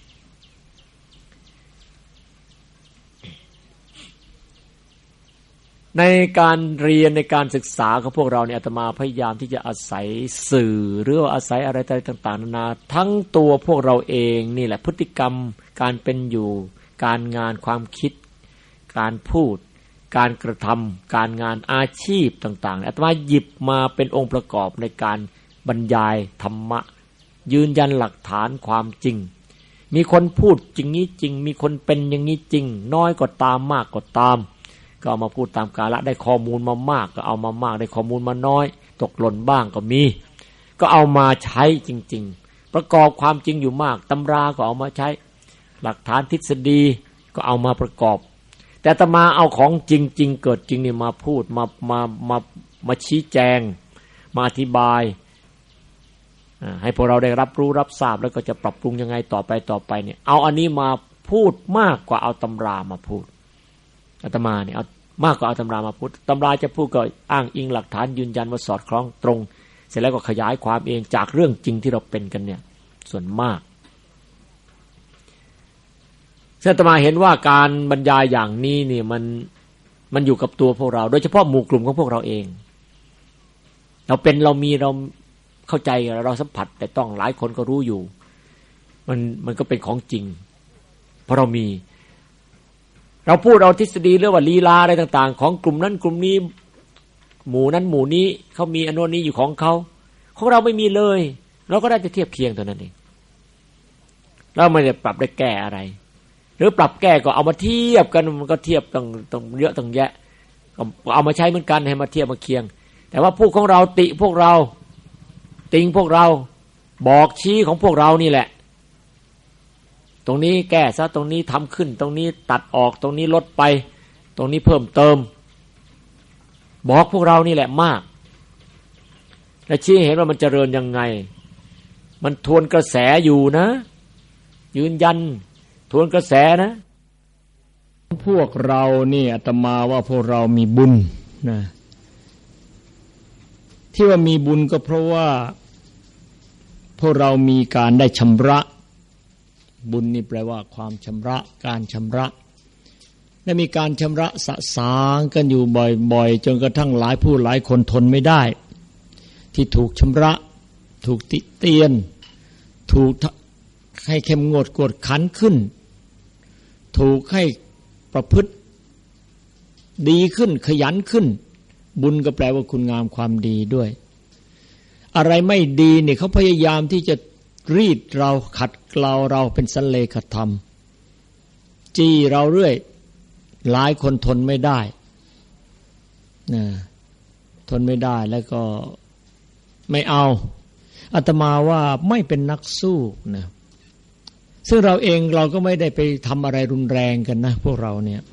ในการเรียนในการศึกษาของพวกเราเนี่ยอาตมาพยายามที่จะอาศัยสื่อหรือว่าอาศัยอะไรต่างๆนานาทั้งตัวพวกเราเองนี่แหละพฤติกรรมการเป็นอยู่การงานความคิดการพูดการกระทำการงานอาชีพต่างๆอาตมาหยิบมาเป็นองค์ประกอบในการบรรยายธรรมะยืนยันหลักฐานความจริงมีคนพูดจริงนี้จริงมีคนเป็นอย่างนี้จริงน้อยก็ตามมากก็ตามก็เอามาพูดตามกาลได้ข้อมูลมามากก็เอามามากได้ข้อมูลมาน้อยตกหล่นบ้างก็มีก็เอามาใช้จริงๆประกอบความจริงอยู่มากตำราก็เอามาใช้หลักฐานทฤษฎีก็เอามาประกอบแต่อาตมาเอาของจริงๆเกิดจริงนี่มาพูดมาชี้แจงมาอธิบายให้พวกเราได้รับรู้รับทราบแล้วก็จะปรับปรุงยังไงต่อไปเนี่ยเอาอันนี้มาพูดมากกว่าเอาตำรามาพูดอาตมาเนี่ยเอามากกว่าเอาตำรามาพูดตำราจะพูดก็อ้างอิงหลักฐานยืนยันว่าสอดคล้องตรงเสร็จแล้วก็ขยายความเองจากเรื่องจริงที่เราเป็นกันเนี่ยส่วนมากอาตมาเห็นว่าการบรรยายอย่างนี้เนี่ยมันอยู่กับตัวพวกเราโดยเฉพาะหมู่กลุ่มของพวกเราเองเราเป็นเรามีเราเข้าใจเราสัมผัสแต่ต้องหลายคนก็รู้อยู่มันก็เป็นของจริงเพราะเรามีเราพูดเอาทฤษฎีเรื่องว่าลีลาอะไรต่างๆของกลุ่มนั้นกลุ่มนี้หมู่นั้นหมู่นี้เขามีอันโน้นนี้อยู่ของเขาของเราไม่มีเลยเราก็ได้จะเทียบเคียงเท่านั้นเองเราไม่ได้ปรับได้แก้อะไรหรือปรับแก้ก็เอามาเทียบกันมันก็เทียบต้องเยอะต้องแยะเอามาใช้เหมือนกันให้มาเทียบมาเคียงแต่ว่าพูดของเราติพวกเราติงพวกเราบอกชี้ของพวกเรานี่แหละตรงนี้แก้ซะตรงนี้ทำขึ้นตรงนี้ตัดออกตรงนี้ลดไปตรงนี้เพิ่มเติมบอกพวกเรานี่แหละมากและชี้เห็นว่ามันเจริญยังไงมันทวนกระแสอยู่นะยืนยันทวนกระแสนะพวกเรานี่อาตมาว่าพวกเรามีบุญนะที่ว่ามีบุญก็เพราะว่าพวกเรามีการได้ชำระบุญนี่แปลว่าความชำระการชำระได้มีการชำระสะสางกันอยู่บ่อยๆจนกระทั่งหลายผู้หลายคนทนไม่ได้ที่ถูกชำระถูกติเตียนถูกให้เข้มงวดกวดขันขึ้นถูกให้ประพฤติดีขึ้นขยันขึ้นบุญก็แปลว่าคุณงามความดีด้วยอะไรไม่ดีเนี่ยเขาพยายามที่จะรีดเราขัดเกลาเราเป็นสันเลขธรรมจี้เราเรื่อยหลายคนทนไม่ได้นะทนไม่ได้แล้วก็ไม่เอาอาตมาว่าไม่เป็นนักสู้นะซึ่งเราเองเราก็ไม่ได้ไปทำอะไรรุนแรงกันนะพวกเราเนี่ย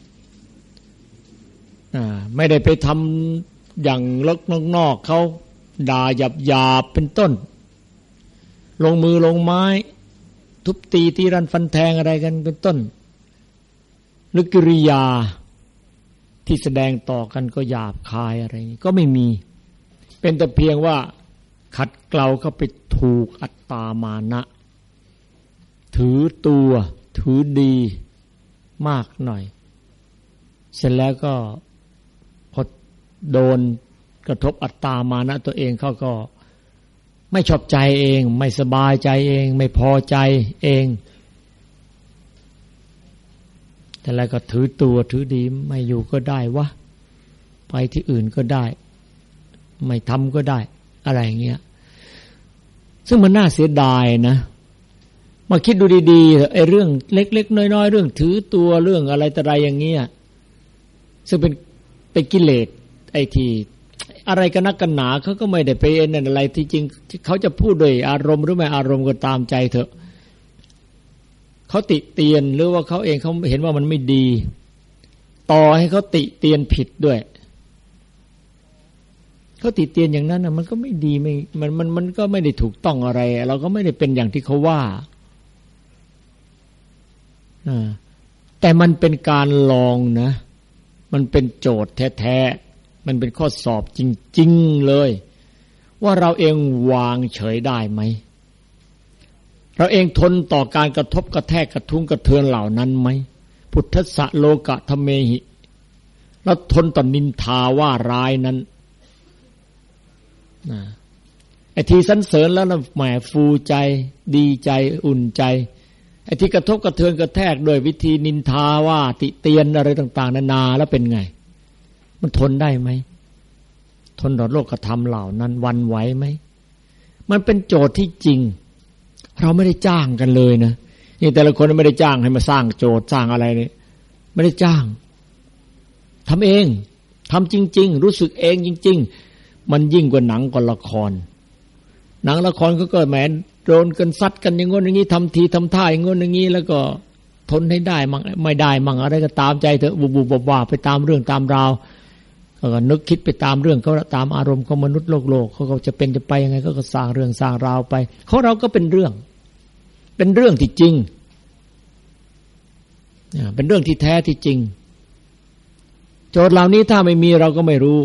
ไม่ได้ไปทำอย่างลกนอกๆเขาด่าหยาบเป็นต้นลงมือลงไม้ทุบตีรันฟันแทงอะไรกันเป็นต้นหรือกิริยาที่แสดงต่อกันก็หยาบคายอะไรก็ไม่มีเป็นแต่เพียงว่าขัดเกลาเข้าไปถูกอัตตามานะถือตัวถือดีมากหน่อยเสร็จแล้วก็พอโดนกระทบอัตตามานะตัวเองเขาก็ไม่ชอบใจเองไม่สบายใจเองไม่พอใจเองแต่แล้วก็ถือตัวถือดีไม่อยู่ก็ได้วะไปที่อื่นก็ได้ไม่ทำก็ได้อะไรอย่างเงี้ยซึ่งมันน่าเสียดายนะมาคิดดูดีๆไอ้เรื่องเล็กๆน้อยๆเรื่องถือตัวเรื่องอะไรต่ออะไรอย่างเงี้ยซึ่งเป็นกิเลสไอ้ที่อะไรกันนักกันหนาเขาก็ไม่ได้ไปนั่นอะไรที่จริงเขาจะพูดด้วยอารมณ์หรือไม่อารมณ์ก็ตามใจเถอะเขาติเตียนหรือว่าเขาเองเขาเห็นว่ามันไม่ดีต่อให้เขาติเตียนผิดด้วยเขาติเตียนอย่างนั้นนะมันก็ไม่ดีไม่มันก็ไม่ได้ถูกต้องอะไรเราก็ไม่ได้เป็นอย่างที่เขาว่าแต่มันเป็นการลองนะมันเป็นโจทย์แท้ๆมันเป็นข้อสอบจริงๆเลยว่าเราเองวางเฉยได้ไหมเราเองทนต่อการกระทบกระแทกกระทุ้งกระเทือนเหล่านั้นไหมพุทธัสสะโลกะทเมหิเราทนต่อนินทาว่าร้ายนั้นไอ้ที่สรรเสริญแล้วนะแหมฟูใจดีใจอุ่นใจไอ้ที่กระทบกระเทือนกระแทกโดยวิธีนินทาว่าติเตียนอะไรต่างๆนานาแล้วเป็นไงมันทนได้ไหมทนต่อโลกธรรมเหล่านั้นวันไหวไหมมันเป็นโจทย์ที่จริงเราไม่ได้จ้างกันเลยนะนี่แต่ละคนไม่ได้จ้างให้มาสร้างโจทย์สร้างอะไรนี่ไม่ได้จ้างทำเองทำจริงๆรู้สึกเองจริงๆมันยิ่งกว่าหนังกว่าละครหนังละครก็แหมโดนกันซัดกันอย่างงี้อย่างงี้ทำทีทำท่าอย่างงี้อย่างงี้แล้วก็ทนให้ได้มั่งไม่ได้มั่งอะไรก็ตามใจเถอะบุบๆว่าไปตามเรื่องตามราวก็นึกคิดไปตามเรื่องเขาตามอารมณ์ของมนุษย์โลกเขาจะเป็นจะไปยังไงก็สร้างเรื่องสร้างราวไปของเราก็เป็นเรื่องที่จริงเป็นเรื่องที่แท้ที่จริงโจทย์เหล่านี้ถ้าไม่มีเราก็ไม่รู้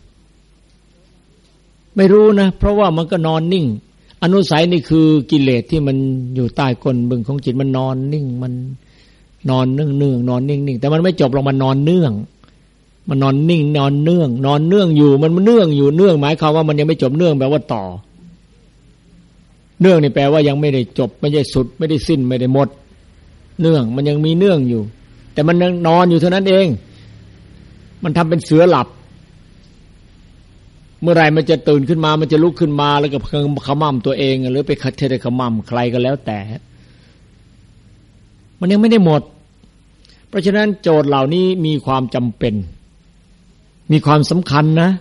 นะเพราะว่ามันก็นอนนิ่งอนุสัยนี่คือกิเลสที่มันอยู่ใต้ก้นบึ้งของจิตมันนอนนิ่งมันนอนเนื่องนอนนิ่งแต่มันไม่จบลงมันนอนเนื่องมันนอนนิ่งนอนเนื่องอยู่มันเนื่องอยู่เนื่องหมายความว่ามันยังไม่จบเนื่องแปลว่าต่อเนื่องนี่แปลว่ายังไม่ได้จบไม่ใช่สุดไม่ได้สิ้นไม่ได้หมดเนื่องมันยังมีเนื่องอยู่แต่มันยังนอนอยู่เท่านั้นเองมันทำเป็นเสือหลับเมื่อไรมันจะตื่นขึ้นมามันจะลุกขึ้นมาแล้วก็ขมั่มตัวเองหรือไปคัดเทขมั่มใครก็แล้วแต่มันยังไม่ได้หมดเพราะฉะนั้นโจทย์เหล่านี้มีความจำเป็นมีความสำคัญนะ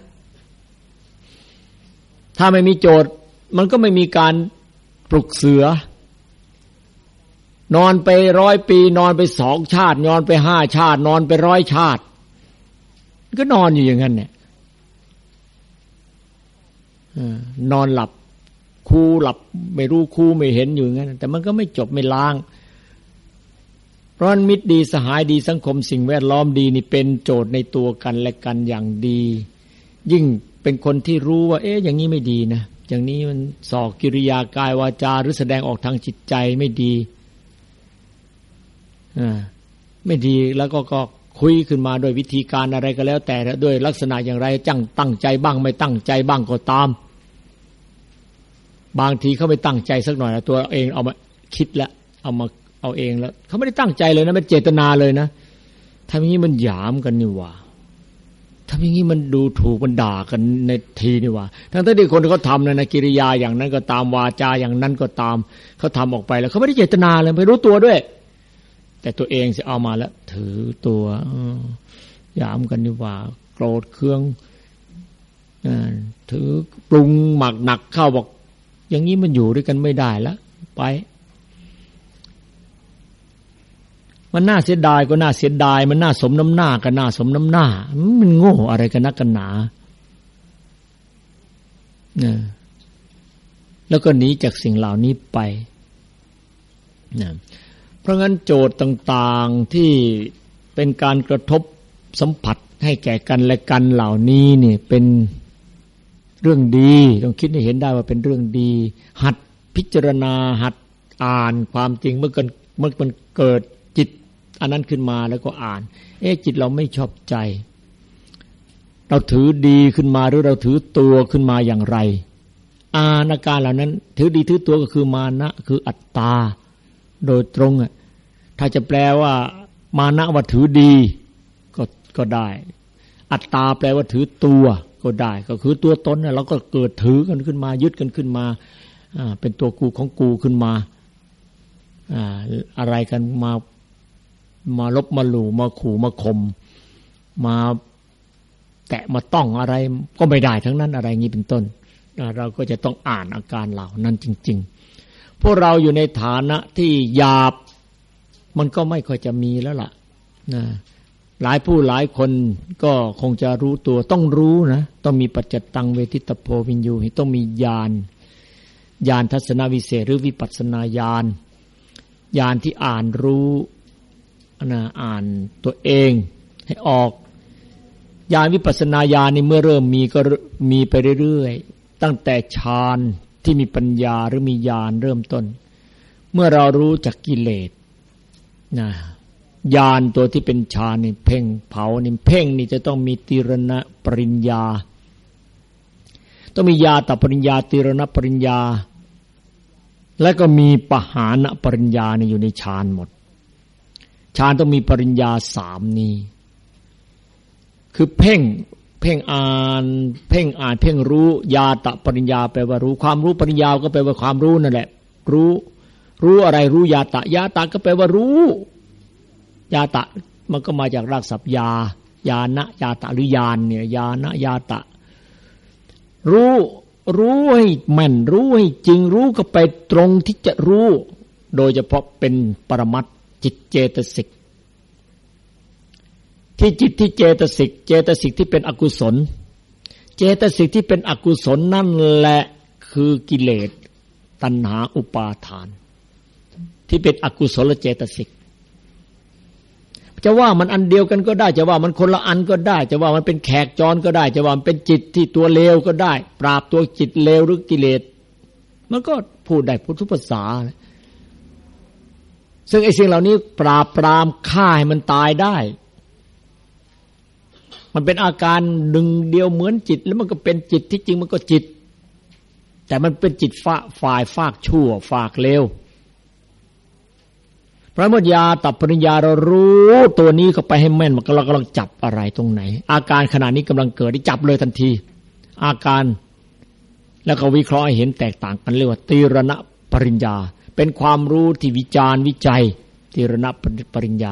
ถ้าไม่มีโจทย์มันก็ไม่มีการปลุกเสือนอนไป100 ปีนอนไป2 ชาตินอนไป5 ชาตินอนไป100 ชาติก็นอนอยู่อย่างนั้นเนี่ยนอนหลับคูหลับไม่รู้คูไม่เห็นอยู่อย่างนั้นแต่มันก็ไม่จบไม่ล้างเพราะมิตรดีสหายดีสังคมสิ่งแวดล้อมดีนี่เป็นโจทย์ในตัวกันและกันอย่างดียิ่งเป็นคนที่รู้ว่าอย่างนี้ไม่ดีนะอย่างนี้มันส่อกิริยากายวาจาหรือแสดงออกทางจิตใจไม่ดีไม่ดีแล้วก็คุยขึ้นมาโดยวิธีการอะไรก็แล้วแต่ด้วยลักษณะอย่างไรตั้งใจบ้างไม่ตั้งใจบ้างก็ตามบางทีเขาไม่ตั้งใจสักหน่อยตัวเองเอามาคิดแล้วเอาเองแล้วเขาไม่ได้ตั้งใจเลยนะไม่เจตนาเลยนะทำอย่างนี้มันหยามกันนี่หว่าทำอย่างนี้มันดูถูกมันด่ากันในทีนี่หว่าทั้งที่คนเขาทำนะกิริยาอย่างนั้นก็ตามวาจาอย่างนั้นก็ตามเขาทำออกไปแล้วเขาไม่ได้เจตนาเลยไม่รู้ตัวด้วยแต่ตัวเองจะเอามาแล้วถือตัวหยามกันนี่ว่าโกรธเคืองถือปรุงหมักหนักเข้าบอกอย่างนี้มันอยู่ด้วยกันไม่ได้แล้วไปมันน่าเสียดายก็น่าเสียดายมันน่าสมน้ำหน้าก็น่าสมน้ำหน้ามันโง่อะไรกันนักกันหนาแล้วก็หนีจากสิ่งเหล่านี้ไปเพราะงั้นโจทย์ต่างๆที่เป็นการกระทบสัมผัสให้แก่กันและกันเหล่านี้นี่เป็นเรื่องดีต้องคิดให้เห็นได้ว่าเป็นเรื่องดีหัดพิจารณาหัดอ่านความจริงเมื่อมันเกิดจิตอันนั้นขึ้นมาแล้วก็อ่านจิตเราไม่ชอบใจเราถือดีขึ้นมาหรือเราถือตัวขึ้นมาอย่างไรอาการเหล่านั้นถือดีถือตัวก็คือมานะคืออัตตาโดยตรงถ้าจะแปลว่ามานะว่าถือดีก็ได้อัตตาแปลว่าถือตัวก็ได้ก็คือตัวตนเราก็เกิดถือกันขึ้นมายึดกันขึ้นมาเป็นตัวกูของกูขึ้นมาอะไรกันมาลบมาหลู่มาขู่มาข่มมาแตะมาต้องอะไรก็ไม่ได้ทั้งนั้นอะไรงี้เป็นต้นเราก็จะต้องอ่านอาการเหล่านั้นจริงๆพวกเราอยู่ในฐานะที่หยาบมันก็ไม่ค่อยจะมีแล้วล่ะหลายผู้หลายคนก็คงจะรู้ตัวต้องรู้นะต้องมีปัจจตังเวทิตโพวินยูต้องมีญาณทัศนวิเศษหรือวิปัสสนาญาณที่อ่านรู้อ่านตัวเองให้ออกญาณวิปัสสนาญาณนี่เมื่อเริ่มมีก็มีไปเรื่อยๆตั้งแต่ฌานที่มีปัญญาหรือมีญาณเริ่มต้นเมื่อเรารู้จักกิเลสนะญาณตัวที่เป็นฌานนี่เพ่งเผานี่เพ่งนี่จะต้องมีติรณปริญญาต้องมีญาตปริญญาติรณปริญญาแล้วก็มีปหานปริญญานี่อยู่ในฌานหมดฌานต้องมีปริญญา3นี้คือเพ่งอ่านเพ่งรู้ญาตปริญญาแปลว่ารู้ความรู้ปริญญาก็แปลว่าความรู้นั่นแหละรู้อะไรรู้ญาตก็แปลว่ารู้ญาตะมันก็มาจากรากศัพท์ญาณญาตะหรือญาณเนี่ยญาณญาตะรู้ให้แม่นรู้ให้จริงรู้ก็ไปตรงที่จะรู้โดยเฉพาะเป็นปรมัตถ์จิตเจตสิกที่จิตที่เจตสิกที่เป็นอกุศลเจตสิกที่เป็นอกุศลนั่นแหละคือกิเลสตัณหาอุปาทานที่เป็นอกุศลเจตสิกจะว่ามันอันเดียวกันก็ได้จะว่ามันคนละอันก็ได้จะว่ามันเป็นแขกจรก็ได้จะว่ามันเป็นจิตที่ตัวเลวก็ได้ปราบตัวจิตเลวหรือกิเลสมันก็พูดได้พุทธภาษาซึ่งไอ้สิ่งเหล่านี้ปราบปรามฆ่าให้มันตายได้มันเป็นอาการหนึ่งเดียวเหมือนจิตแล้วมันก็เป็นจิตที่จริงมันก็จิตแต่มันเป็นจิตฝ่ายฝากชั่วฝากเลวพระมัญญาตับปริญญาเรารู้ตัวนี้เข้าไปให้แม่นมันเรากำลังจับอะไรตรงไหนอาการขณะนี้กำลังเกิดที่จับเลยทันทีอาการแล้วก็วิเคราะห์ให้เห็นแตกต่างกันเรียกว่าตีรณปริญญาเป็นความรู้ที่วิจารณ์วิจัยตีรณปริญญา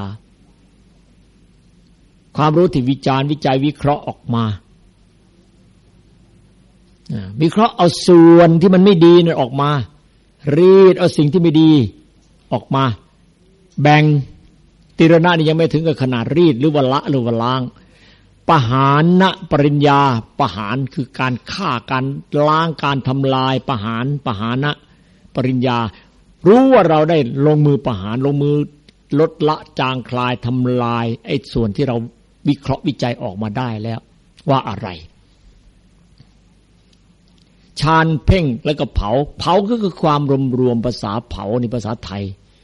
ความรู้ที่วิจารณ์วิจัยวิเคราะห์ออกมาวิเคราะห์เอาส่วนที่มันไม่ดีนั่นออกมารีดเอาสิ่งที่ไม่ดีออกมาแบ่งติรณะนี่ยังไม่ถึงกับขนาดรีดหรือว่าละหรือว่าล้างปหานปริญญาปหานคือการฆ่าการล้างการทำลายปหานปริญญารู้ว่าเราได้ลงมือปหานลงมือลดละจางคลายทำลายไอ้ส่วนที่เราวิเคราะห์วิจัยออกมาได้แล้วว่าอะไรฌานเพ่งแล้วก็เผาก็คือความรวมภาษาเผาในภาษาไทย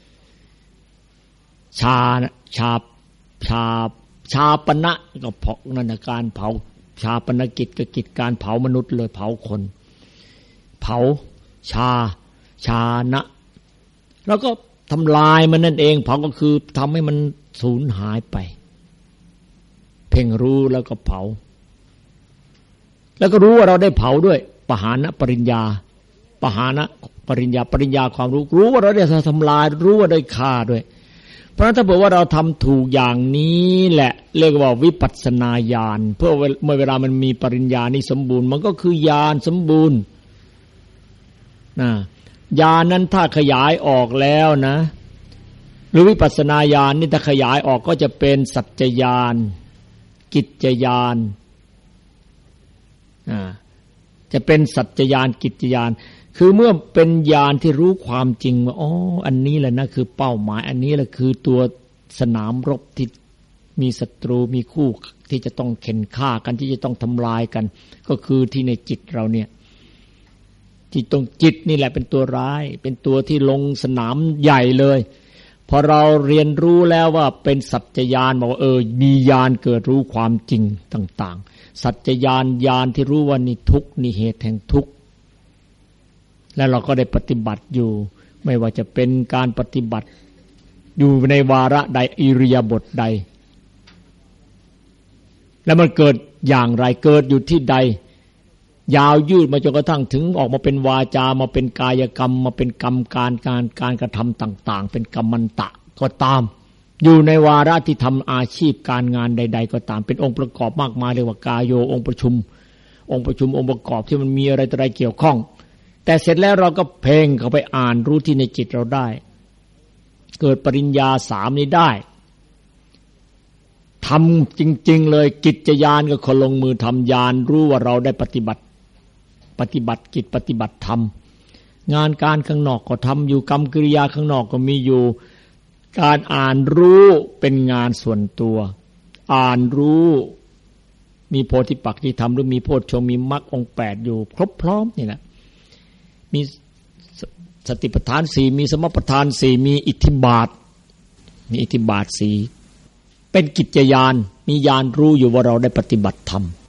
ชาปณะก็เผานั่นนะการเผาชาปนกิจก็กิจการเผามนุษย์เลยเผาคนเผาชานะแล้วก็ทำลายมันนั่นเองเผาก็คือทำให้มันสูญหายไปเพ่งรู้แล้วก็เผาแล้วก็รู้ว่าเราได้เผาด้วยปหานปริญญาปหานปริญญาความรู้ว่าเราได้ทำลายรู้ว่าได้ฆ่าด้วยเพราะฉะนั้นถ้าบอกว่าเราทำถูกอย่างนี้แหละเรียกว่าวิปัสสนาญาณเพื่อเมื่อเวลามันมีปริญญานี้สมบูรณ์มันก็คือญาณสมบูรณ์ญาณนั้นถ้าขยายออกแล้วนะหรือวิปัสสนาญาณนี่ถ้าขยายออกก็จะเป็นสัจจญาณกิจจญาณจะเป็นสัจจญาณกิจจญาณคือเมื่อเป็นญาณที่รู้ความจริงว่าอ๋ออันนี้แหละนะคือเป้าหมายอันนี้แหละคือตัวสนามรบที่มีศัตรูมีคู่ที่จะต้องเข็นฆ่ากันที่จะต้องทำลายกันก็คือที่ในจิตเราเนี่ยที่ตรงจิตนี่แหละเป็นตัวร้ายเป็นตัวที่ลงสนามใหญ่เลยพอเราเรียนรู้แล้วว่าเป็นสัจจญาณบอกว่ามีญาณเกิดรู้ความจริงต่างๆสัจจญาณที่รู้ว่านี่ทุกข์นี่เหตุแห่งทุกข์และเราก็ได้ปฏิบัติอยู่ไม่ว่าจะเป็นการปฏิบัติอยู่ในวาระใดอิริยาบถใดแล้วมันเกิดอย่างไรเกิดอยู่ที่ใดยาวยืดมาจนกระทั่งถึงออกมาเป็นวาจามาเป็นกายกรรมมาเป็นกรรมการกระทำต่างๆเป็นกรรมันตะก็ตามอยู่ในวาระที่ทำอาชีพการงานใดๆก็ตามเป็นองค์ประกอบมากมายเรียกว่ากายโยองค์ประชุมองค์ประกอบที่มันมีอะไรต่ออะไรเกี่ยวข้องแต่เสร็จแล้วเราก็เพ่งเข้าไปอ่านรู้ที่ในจิตเราได้เกิดปริญญา3นี้ได้ทำจริงๆเลยกิจญาณก็คนลงมือทำญาณรู้ว่าเราได้ปฏิบัติกิจปฏิบัติธรรมงานการข้างนอกก็ทำอยู่กรรมกิริยาข้างนอกก็มีอยู่การอ่านรู้เป็นงานส่วนตัวอ่านรู้มีโพธิปักขิธรรมหรือมีโพชฌงค์มีมรรคองค์8อยู่ครบพร้อมนี่แหละมีสติปัฏฐาน4มีสมปัฏฐาน4มีอิทธิบาท4เป็นกิจญาณมีญาณรู้อยู่ว่าเราได้ปฏิบัติธรรม